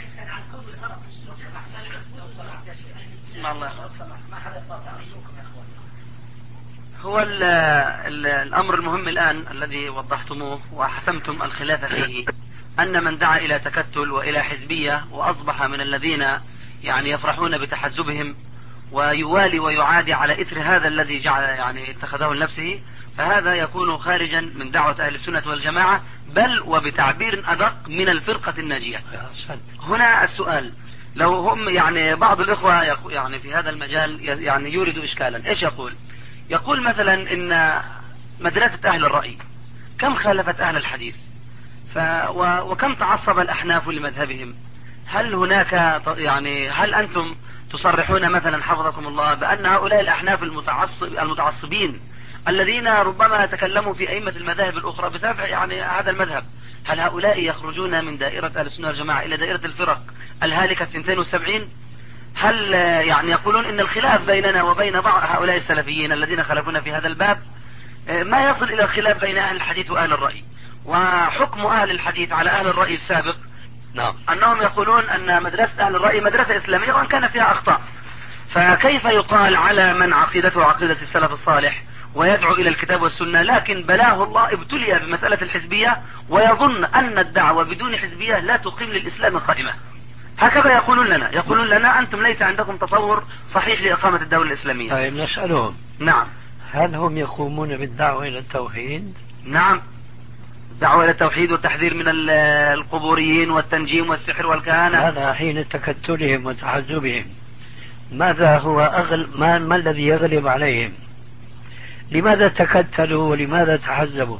هو ال ال الأمر المهم الآن الذي وضحتموه وحسمتم الخلاف فيه، أن من دعا إلى تكتل وإلى حزبية وأصبح من الذين يعني يفرحون بتحزبهم ويوالي ويعادي على إثر هذا الذي جعل يعني اتخذه لنفسه، فهذا يكون خارجا من دعوة أهل السنة والجماعة، بل وبتعبير أدق من الفرقة الناجية. هنا السؤال، لو هم يعني بعض الإخوة يعني في هذا المجال يعني يورد إشكالا، إيش يقول؟ يقول مثلا إن مدرسة أهل الرأي كم خالفت أهل الحديث، ف وكم تعصب الأحناف لمذهبهم، هل هناك يعني هل أنتم تصرحون مثلا حفظكم الله بأن هؤلاء الأحناف المتعصب المتعصبين الذين ربما تكلموا في أئمة المذاهب الأخرى بسبب يعني هذا المذهب، هل هؤلاء يخرجون من دائرة أهل السنة والجماعة إلى دائرة الفرق الهالكة اثنتين وسبعين؟ هل يعني يقولون إن الخلاف بيننا وبين بعض هؤلاء السلفيين الذين خلفونا في هذا الباب ما يصل إلى الخلاف بين أهل الحديث وأهل الرأي؟ وحكم أهل الحديث على أهل الرأي السابق نعم أنهم يقولون أن مدرسة أهل الرأي مدرسة إسلامية وأن كان فيها أخطاء، فكيف يقال على من عقيدته عقيدة السلف الصالح ويدعو إلى الكتاب والسنة لكن بلاه الله ابتلي بمسألة الحزبية ويظن أن الدعوة بدون حزبية لا تقيم للإسلام قائمة؟ هكذا يقولون لنا، يقولون لنا أنتم ليس عندكم تصور صحيح لإقامة الدولة الإسلامية. طيب نسألهم، نعم، هل هم يقومون بالدعوة إلى التوحيد؟ نعم، الدعوة إلى التوحيد والتحذير من القبوريين والتنجيم والسحر والكهانة. هذا حين تكتلهم وتحزبهم، ماذا هو أغل ما, ما الذي يغلب عليهم؟ لماذا تكتلوا ولماذا تحزبوا؟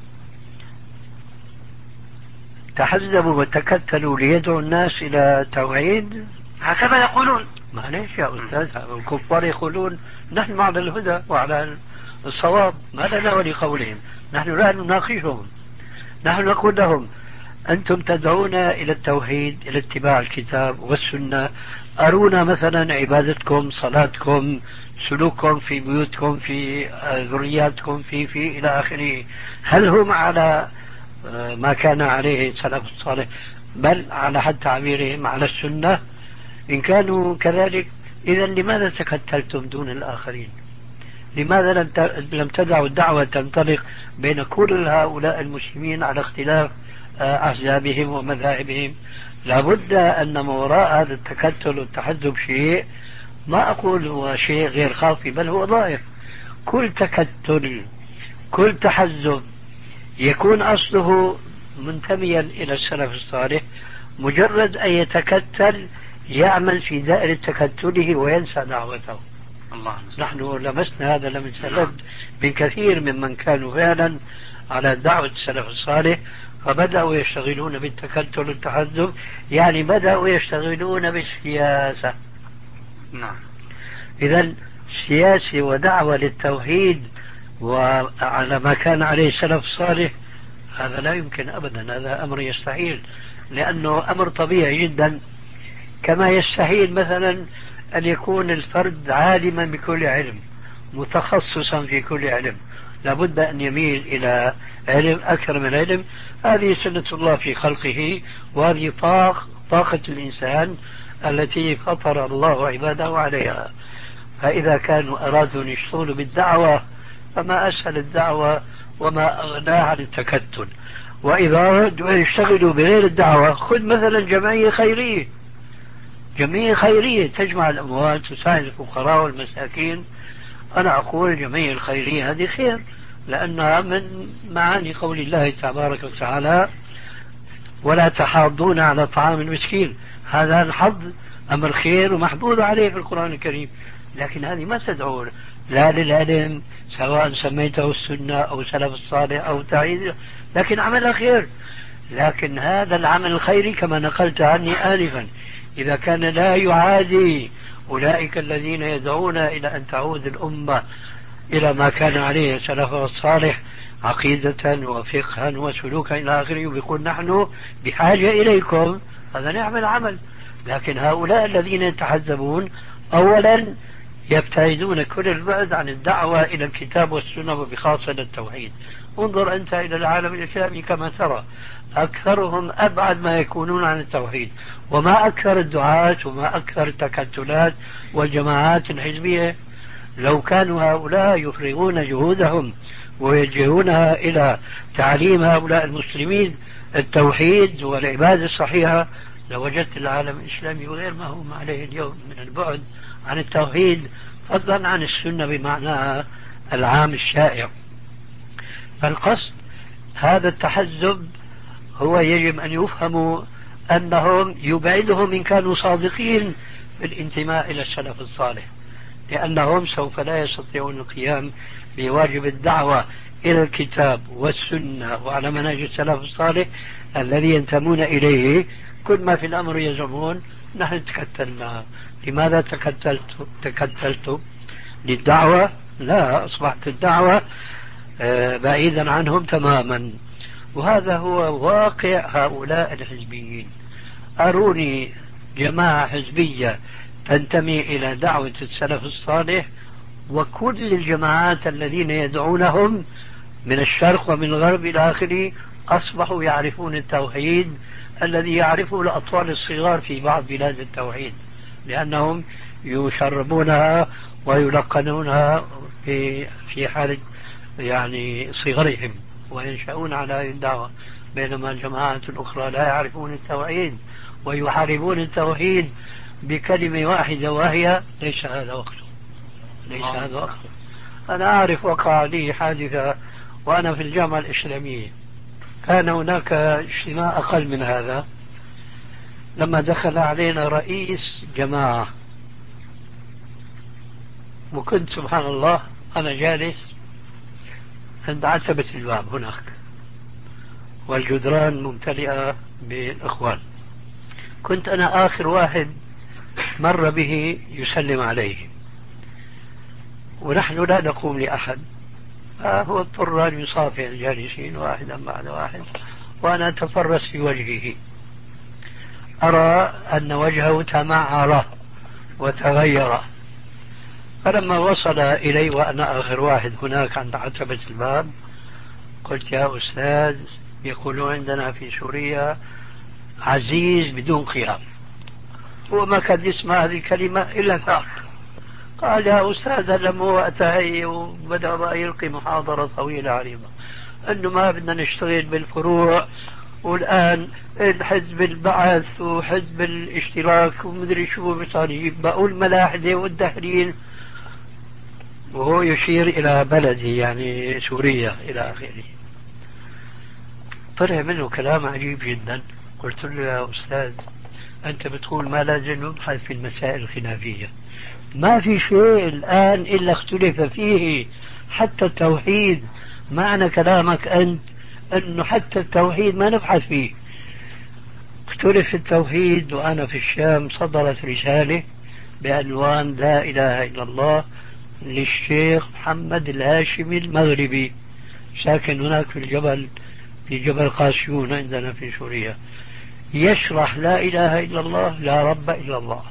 تحزبوا وتكتلوا ليدعوا الناس إلى توحيد، هكذا يقولون. معليش يا أستاذ، الكفار يقولون نحن على الهدى وعلى الصواب، ما لنا ولقولهم، نحن لا نناقشهم، نحن نقول لهم أنتم تدعون إلى التوحيد، إلى اتباع الكتاب والسنة، أرونا مثلا عبادتكم، صلاتكم، سلوككم في بيوتكم، في ذرياتكم، في في إلى آخره، هل هم على ما كان عليه السلف الصالح بل على حد تعبيرهم على السنة؟ إن كانوا كذلك إذا لماذا تكتلتم دون الآخرين؟ لماذا لم تدعوا الدعوة تنطلق بين كل هؤلاء المسلمين على اختلاف أحزابهم ومذاهبهم؟ لابد أن ما وراء هذا التكتل والتحزب شيء، ما أقول هو شيء غير خافي بل هو ضائع. كل تكتل كل تحزب يكون أصله منتميا إلى السلف الصالح، مجرد أن يتكتل يعمل في دائرة تكتله وينسى دعوته. الله نحن لمسنا هذا لمسلد من كثير ممن كانوا فعلا على دعوة السلف الصالح، فبدأوا يشتغلون بالتكتل والتحزب، يعني بدأوا يشتغلون بالسياسة. نعم. إذن سياسي ودعوة للتوحيد وعلى ما كان عليه السلف الصالح، هذا لا يمكن أبدا، هذا أمر يستحيل، لأنه أمر طبيعي جدا. كما يستحيل مثلا أن يكون الفرد عالما بكل علم متخصصا في كل علم، لابد أن يميل إلى علم أكثر من علم. هذه سنة الله في خلقه، وهذه طاق طاقة الإنسان التي فطر الله عباده عليها. فإذا كانوا أرادوا أن يشتغلوا بالدعوة فما أسهل الدعوة وما أغناها عن التكتل. وإذا أرادوا أن يشتغلوا بغير الدعوة، خذ مثلا جمعية خيرية، جمعية خيرية تجمع الأموال تساعد الفقراء والمساكين. أنا أقول الجمعية الخيرية هذه خير، لأنها من معاني قول الله تبارك وتعالى ولا تحاضون على طعام المسكين. هذا الحظ أمر خير ومحظوظ عليه في القرآن الكريم، لكن هذه ما تدعو لا للعلم سواء سميته السنة أو سلف الصالح أو تعيد، لكن عمل خير. لكن هذا العمل الخيري كما نقلت عني آنفا إذا كان لا يعادي أولئك الذين يدعون إلى أن تعود الأمة إلى ما كان عليه سلفها الصالح عقيدة وفقها وسلوكا إلى آخره، ويقول نحن بحاجة إليكم، هذا نعم العمل. لكن هؤلاء الذين يتحزبون أولا يبتعدون كل البعد عن الدعوة إلى الكتاب والسنة وبخاصة التوحيد. انظر أنت إلى العالم الإسلامي كما ترى، أكثرهم أبعد ما يكونون عن التوحيد، وما أكثر الدعاة وما أكثر التكتلات والجماعات الحزبية. لو كانوا هؤلاء يفرغون جهودهم ويوجهونها إلى تعليم هؤلاء المسلمين التوحيد والعبادة الصحيحة، لوجدت العالم الإسلامي غير ما هم عليه اليوم من البعد عن التوحيد، فضلا عن السنة بمعناها العام الشائع. فالقصد هذا التحزب هو يجب أن يفهموا أنهم يبعدهم إن كانوا صادقين بالانتماء إلى السلف الصالح، لأنهم سوف لا يستطيعون القيام بواجب الدعوة إلى الكتاب والسنة وعلى منهج السلف الصالح الذي ينتمون إليه. كل ما في الأمر يزعمون نحن تكتلنا. لماذا تكتلت تكتلت للدعوة؟ لا، أصبحت الدعوة بعيدا عنهم تماما. وهذا هو واقع هؤلاء الحزبيين. أروني جماعة حزبية تنتمي إلى دعوة السلف الصالح، وكل الجماعات الذين يدعونهم من الشرق ومن الغرب إلى آخره أصبحوا يعرفون التوحيد الذي يعرفه الأطفال الصغار في بعض بلاد التوحيد، لأنهم يشربونها ويلقنونها في في حال يعني صغرهم وينشأون على هذه الدعوة، بينما الجماعات الأخرى لا يعرفون التوحيد ويحاربون التوحيد بكلمة واحدة وهي ليس هذا وقته، ليس هذا وقته. أنا أعرف وقع لي حادثة وأنا في الجامعة الإسلامية، كان هناك اجتماع أقل من هذا، لما دخل علينا رئيس جماعة، وكنت سبحان الله أنا جالس عند عتبة الباب هناك، والجدران ممتلئة بالإخوان، كنت أنا آخر واحد مر به يسلم عليه، ونحن لا نقوم لأحد، فهو اضطر أن يصافح الجالسين واحدا بعد واحد، وأنا أتفرس في وجهه، أرى أن وجهه تمعر وتغير. فلما وصل إلي وأنا آخر واحد هناك عند عتبة الباب قلت يا أستاذ، يقولون عندنا في سوريا عزيز بدون قيام، هو ما كان يسمع هذه الكلمة إلا ذاك. قال يا أستاذ لما وقتها وبدأ بقى يلقي محاضرة طويلة عريضة أنه ما بدنا نشتغل بالفروع، والآن الحزب البعث وحزب الاشتراك ومدري شو بصار يجيب بقول الملاحدة والدهرين، وهو يشير إلى بلدي يعني سوريا إلى آخره. طلع منه كلام عجيب جدا. قلت له يا أستاذ أنت بتقول ما لازم نبحث في المسائل الخلافية، ما في شيء الآن إلا اختلف فيه، حتى التوحيد. معنى كلامك أنت أنه حتى التوحيد ما نبحث فيه. اختلف في التوحيد، وأنا في الشام صدرت رسالة بعنوان لا إله إلا الله للشيخ محمد الهاشمي المغربي، ساكن هناك في الجبل، في جبل قاسيون عندنا في سوريا، يشرح لا إله إلا الله لا رب إلا الله.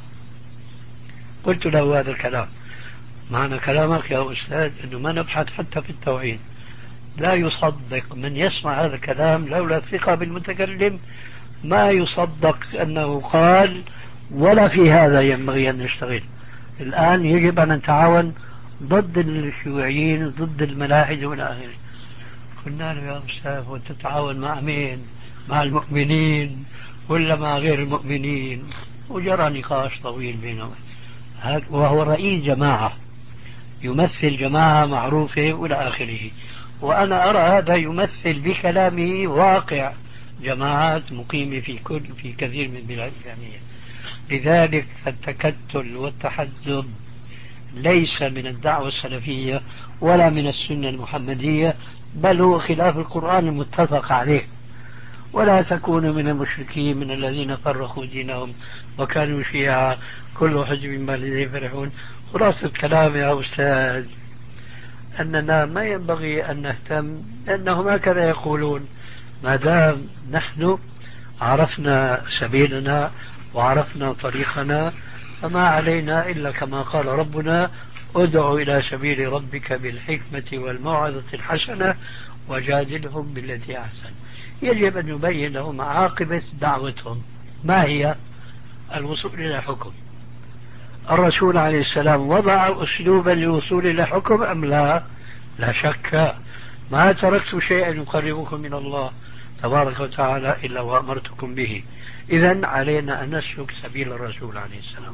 قلت له هذا الكلام، معنى كلامك يا أستاذ أنه ما نبحث حتى في التوحيد. لا يصدق من يسمع هذا الكلام لولا الثقة بالمتكلم، ما يصدق أنه قال، ولا في هذا ينبغي أن نشتغل. الآن يجب أن نتعاون ضد الشيوعيين، ضد الملاحدة والى آخره. قلنا له يا أستاذ وتتعاون مع مين؟ مع المؤمنين ولا مع غير المؤمنين؟ وجرى نقاش طويل بينهم، وهو رئيس جماعة يمثل جماعة معروفة والى آخره، وأنا أرى هذا يمثل بكلامه واقع جماعات مقيمة في كل في كثير من البلاد الإسلامية. لذلك التكتل والتحزب ليس من الدعوة السلفية ولا من السنة المحمدية، بل هو خلاف القرآن المتفق عليه. ولا تكونوا من المشركين من الذين فرقوا دينهم وكانوا شيعا كل حزب بما لديهم فرحون. خلاصة الكلام يا أستاذ أننا ما ينبغي أن نهتم، لأنهم هكذا يقولون. ما دام نحن عرفنا سبيلنا وعرفنا طريقنا فما علينا إلا كما قال ربنا: ادع إلى سبيل ربك بالحكمة والموعظة الحسنة وجادلهم بالتي أحسن. يجب أن نبين لهم عاقبة دعوتهم ما هي؟ الوصول إلى حكم. الرسول عليه السلام وضع أسلوبا للوصول إلى حكم أم لا؟ لا شك. ما تركت شيئا يقربكم من الله تبارك وتعالى إلا وأمرتكم به. إذن علينا أن نسلك سبيل الرسول عليه السلام.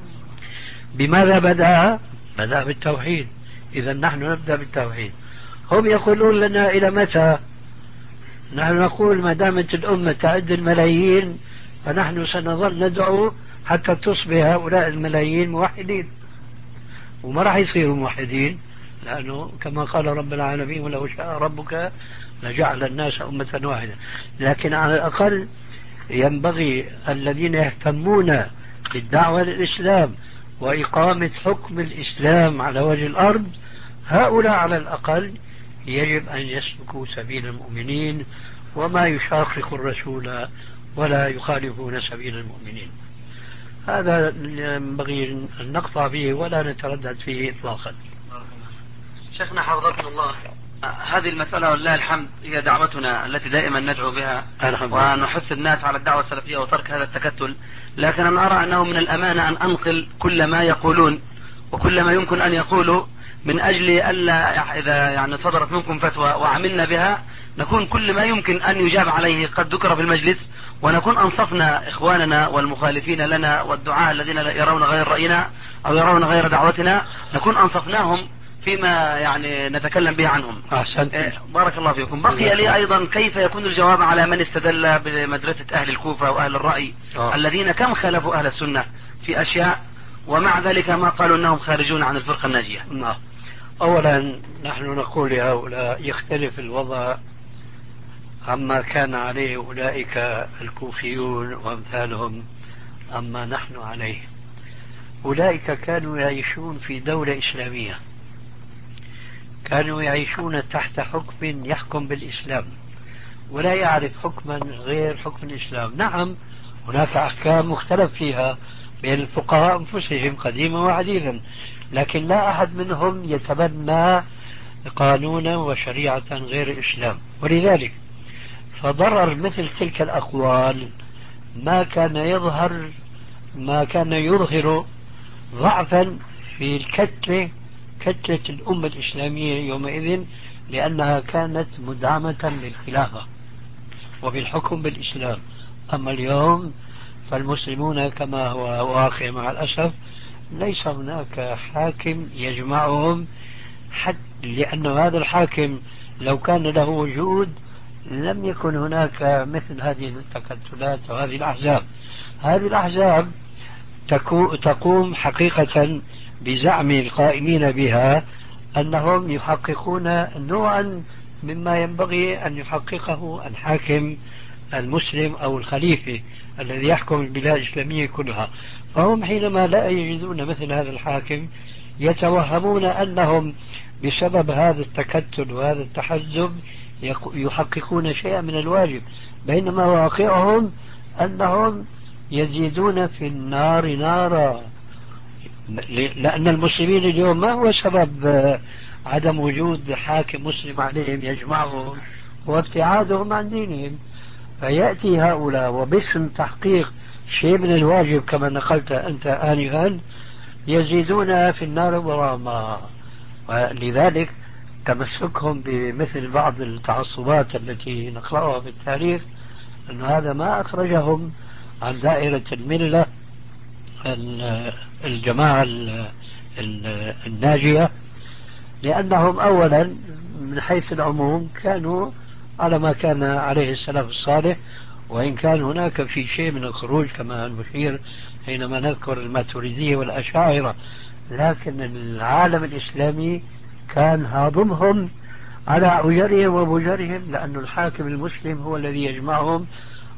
بماذا بدأ؟ بدأ بالتوحيد. إذن نحن نبدأ بالتوحيد. هم يقولون لنا إلى متى؟ نحن نقول ما دامت الأمة تعد الملايين فنحن سنظل ندعو حتى تصبح هؤلاء الملايين موحدين، وما راح يصيروا موحدين، لأنه كما قال رب العالمين: ولو شاء ربك لجعل الناس أمة واحدة. لكن على الأقل ينبغي الذين يهتمون بالدعوة للإسلام وإقامة حكم الإسلام على وجه الأرض، هؤلاء على الأقل يجب أن يسلكوا سبيل المؤمنين وما يشاقق الرسول ولا يخالفون سبيل المؤمنين. هذا ينبغي أن نقطع به ولا نتردد فيه إطلاقا. شيخنا حفظكم الله، هذه المسألة ولله الحمد هي دعوتنا التي دائما ندعو بها ونحث الناس على الدعوة السلفية وترك هذا التكتل. لكن أنا أرى أنه من الأمانة أن أنقل كل ما يقولون وكل ما يمكن أن يقولوا، من أجل ألا إذا يعني صدرت منكم فتوى وعملنا بها نكون كل ما يمكن أن يجاب عليه قد ذكر في المجلس، ونكون أنصفنا إخواننا والمخالفين لنا والدعاء الذين يرون غير رأينا أو يرون غير دعوتنا، نكون أنصفناهم فيما يعني نتكلم به عنهم. أحسنت. بارك الله فيكم. بقي لي أيضا كيف يكون الجواب على من استدل بمدرسة أهل الكوفة وأهل الرأي أوه. الذين كم خالفوا أهل السنة في أشياء ومع ذلك ما قالوا أنهم خارجون عن الفرقة الناجية. نعم. أولا نحن نقول لهؤلاء يختلف الوضع عما كان عليه أولئك الكوفيون وأمثالهم أما نحن عليه. أولئك كانوا يعيشون في دولة إسلامية، كانوا يعيشون تحت حكم يحكم بالإسلام ولا يعرف حكما غير حكم الإسلام. نعم هناك أحكام مختلف فيها بين الفقهاء أنفسهم قديما وحديثا، لكن لا أحد منهم يتبنى قانونا وشريعة غير الإسلام. ولذلك فضرر مثل تلك الأقوال ما كان يظهر ما كان يظهر ضعفا في الكتلة كتلة الأمة الإسلامية يومئذ، لأنها كانت مدعمة للخلافة وبالحكم بالإسلام. أما اليوم فالمسلمون كما هو واقع مع الأسف ليس هناك حاكم يجمعهم، حتى لأن هذا الحاكم لو كان له وجود لم يكن هناك مثل هذه التكتلات وهذه الأحزاب. هذه الأحزاب تقوم حقيقة بزعم القائمين بها أنهم يحققون نوعا مما ينبغي أن يحققه الحاكم المسلم أو الخليفة الذي يحكم البلاد الإسلامية كلها. فهم حينما لا يجدون مثل هذا الحاكم يتوهمون أنهم بسبب هذا التكتل وهذا التحزب يحققون شيئا من الواجب، بينما واقعهم أنهم يزيدون في النار نارا. لأن المسلمين اليوم ما هو سبب عدم وجود حاكم مسلم عليهم يجمعهم وابتعادهم عن دينهم، فيأتي هؤلاء وباسم تحقيق شيء من الواجب كما نقلت أنت آنفا يزيدون في النار ضراما. ولذلك تمسكهم بمثل بعض التعصبات التي نقرأها في التاريخ أن هذا ما أخرجهم عن دائرة الملة الجماعة الناجية، لأنهم أولا من حيث العموم كانوا على ما كان عليه السلف الصالح، وإن كان هناك في شيء من الخروج كما نشير حينما نذكر الماتريدية والأشاعرة، لكن العالم الإسلامي كان هاضمهم على عجرهم وبجرهم، لأن الحاكم المسلم هو الذي يجمعهم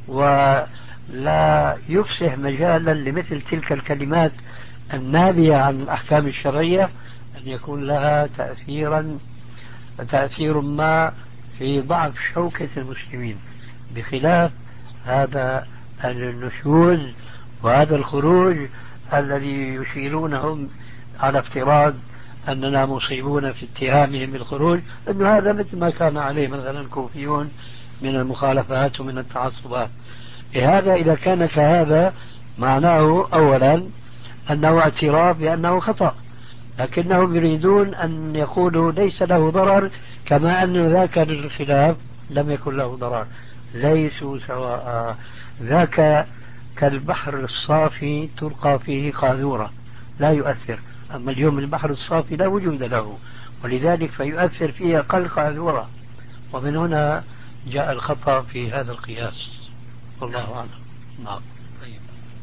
ولا يفسح مجالا لمثل تلك الكلمات النابية عن الأحكام الشرعية أن يكون لها تأثيرا تأثير ما في ضعف شوكة المسلمين، بخلاف هذا النشوز وهذا الخروج الذي يشيرونهم على افتراض أننا مصيبون في اتهامهم بالخروج، أن هذا مثل ما كان عليه مثلا الكوفيون من المخالفات ومن التعصبات. لهذا إذا كان كهذا معناه أولا أنه اعتراف بأنه خطأ، لكنهم يريدون أن يقولوا ليس له ضرر، كما أن ذاك الخلاف لم يكن له ضرر، ليسوا سواء. ذاك كالبحر الصافي تلقى فيه قاذورة لا يؤثر، أما اليوم البحر الصافي لا وجود له، ولذلك فيؤثر فيه أقل قاذورة، ومن هنا جاء الخطأ في هذا القياس، والله أعلم. نعم. طيب.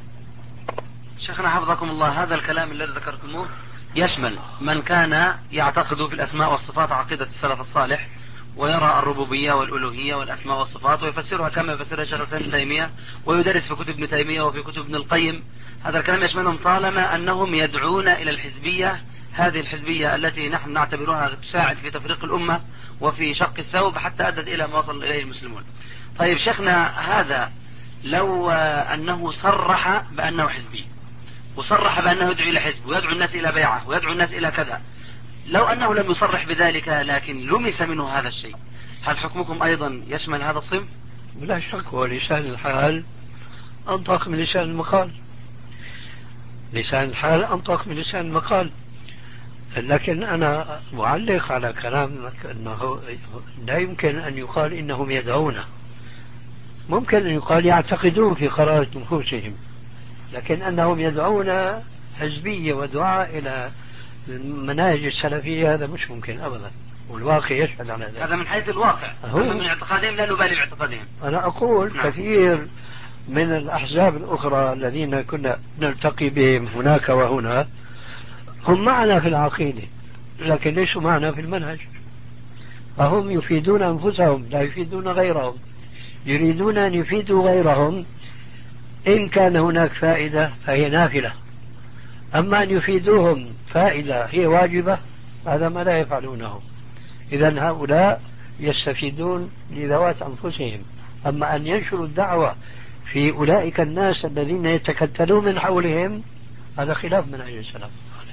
شيخنا حفظكم الله، هذا الكلام الذي ذكرتموه يشمل من كان يعتقد في الأسماء والصفات عقيدة السلف الصالح، ويرى الربوبية والألوهية والأسماء والصفات ويفسرها كما يفسرها شيخ الإسلام ابن تيمية ويدرس في كتب ابن تيمية وفي كتب ابن القيم. هذا الكلام يشملهم طالما أنهم يدعون إلى الحزبية، هذه الحزبية التي نحن نعتبرها تساعد في تفريق الأمة وفي شق الثوب حتى أدت إلى ما وصل إليه المسلمون. طيب شيخنا، هذا لو أنه صرح بأنه حزبي وصرح بأنه يدعو إلى حزب ويدعو الناس إلى بيعة ويدعو الناس إلى كذا، لو أنه لم يصرح بذلك لكن لمس منه هذا الشيء، هل حكمكم أيضا يشمل هذا الصنف؟ بلا شك، ولسان الحال أنطق من لسان المقال، لسان الحال أنطق من لسان المقال. لكن أنا معلق على كلامك أنه لا يمكن أن يقال إنهم يدعون، ممكن أن يقال يعتقدون في قرارة نفوسهم، لكن أنهم يدعون حزبية ودعاء إلى المناهج السلفية هذا مش ممكن أبدا، والواقع يشهد على ذلك. هذا من حيث الواقع، أما من اعتقادهم لا نبالي باعتقادهم. أنا أقول نعم. كثير من الأحزاب الأخرى الذين كنا نلتقي بهم هناك وهنا هم معنا في العقيدة لكن ليسوا معنا في المنهج، فهم يفيدون أنفسهم لا يفيدون غيرهم، يريدون أن يفيدوا غيرهم إن كان هناك فائدة فهي نافلة، أما أن يفيدوهم فائدة هي واجبة هذا ما لا يفعلونه. إذن هؤلاء يستفيدون لذوات أنفسهم، أما أن ينشروا الدعوة في أولئك الناس الذين يتكتلون من حولهم هذا خلاف منهج السلف.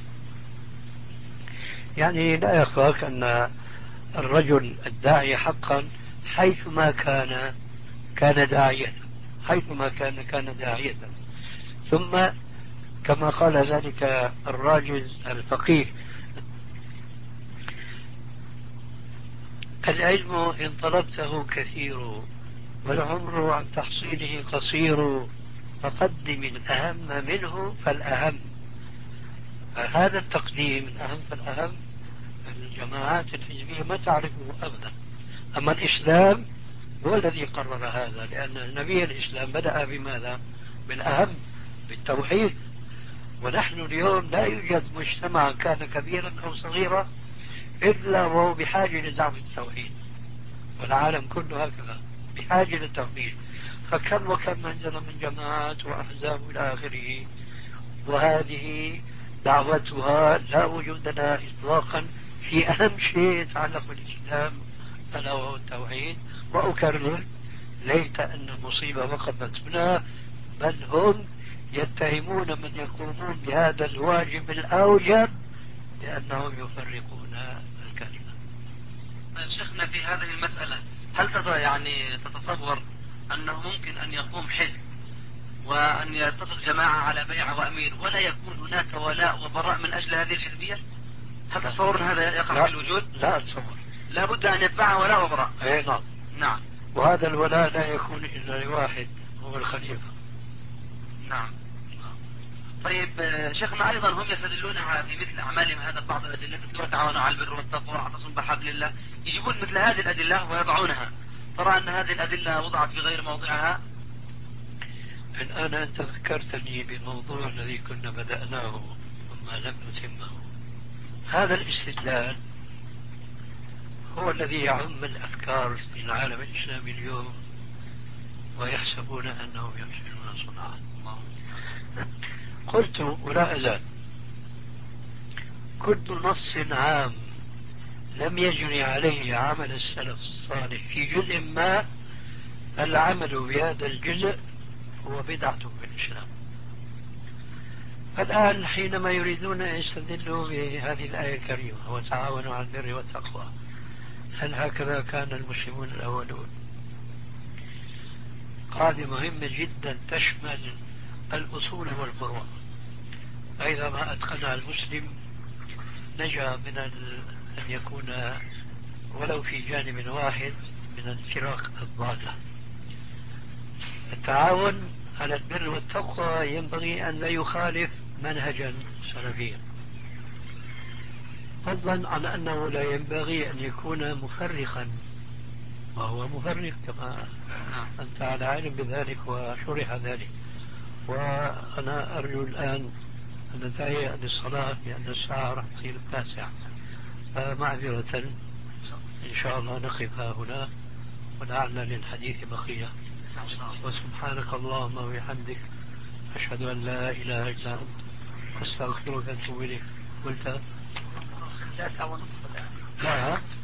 يعني لا يخفاك أن الرجل الداعي حقا حيثما كان كان داعية، حيثما كان كان داعية. ثم كما قال ذلك الراجز الفقيه: العلم إن طلبته كثير والعمر عن تحصيله قصير، فقدم الأهم منه فالأهم. هذا التقديم الأهم فالأهم الجماعات الحزبية ما تعرفه أبدا، أما الإسلام هو الذي قرر هذا، لأن نبي الإسلام بدأ بماذا؟ بالأهم، بالتوحيد. ونحن اليوم لا يوجد مجتمع كان كبيرا أو صغيرا إلا وهو بحاجة لدعم التوحيد، والعالم كله هكذا بحاجة للتوحيد. فكم وكم عندنا من جماعات وأحزاب إلى آخره، وهذه دعوتها لا وجود لها إطلاقا في أهم شيء يتعلق بالإسلام ألا وهو التوحيد. وأكرر ليت أن المصيبة وقفت هنا، بل هم يتهمون من يقومون بهذا الواجب الأوجب لأنهم يفرقون الكلمة. طيب شيخنا في هذه المسألة هل ترى يعني تتصور أنه ممكن أن يقوم حزب وأن يتفق جماعة على بيعة وأمير ولا يكون هناك ولاء وبراء من أجل هذه الحزبية؟ هل تتصور أن هذا يقع في الوجود؟ لا أتصور. لا بد أن يتبعها ولاء وبراء. أي نعم. نعم. وهذا الولاء لا يكون إلا لواحد هو الخليفة. نعم. طيب شيخنا أيضا هم يستدلونها في مثل أعمالهم هذا بعض الأدلة مثل وتعاونوا على البر والتقوى واعتصموا بحبل الله، يجيبون مثل هذه الأدلة ويضعونها. ترى أن هذه الأدلة وضعت في غير موضعها؟ الآن أنت ذكرتني بالموضوع الذي كنا بدأناه ثم لم نتمه. هذا الاستدلال هو الذي يعم الأفكار في العالم الإسلامي اليوم ويحسبون أنهم يحسنون صنعا. قلت ولا أزال كل نص عام لم يجري عليه عمل السلف الصالح في جزء ما، العمل بهذا الجزء هو بدعة في الإسلام. الآن حينما يريدون أن يستدلوا بهذه الآية الكريمة وتعاونوا على البر والتقوى، هل هكذا كان المسلمون الأولون؟ قاعدة مهمة جدا تشمل الأصول والفروع، فإذا ما أتقنها المسلم نجا من أن يكون ولو في جانب واحد من الفرق الضالة. التعاون على البر والتقوى ينبغي أن لا يخالف منهجا سلفيا، فضلا عن أنه لا ينبغي أن يكون مفرقا، وهو مفرق كما أنت على علم بذلك وشرح ذلك. وأنا أرجو الآن أن نتهيأ للصلاة لأن الساعة راح تصير التاسعة، فمعذرة إن شاء الله نقف هنا ولعل للحديث بقية. وسبحانك اللهم وبحمدك أشهد أن لا إله إلا أنت أستغفرك وأتوب إليك. قلت لا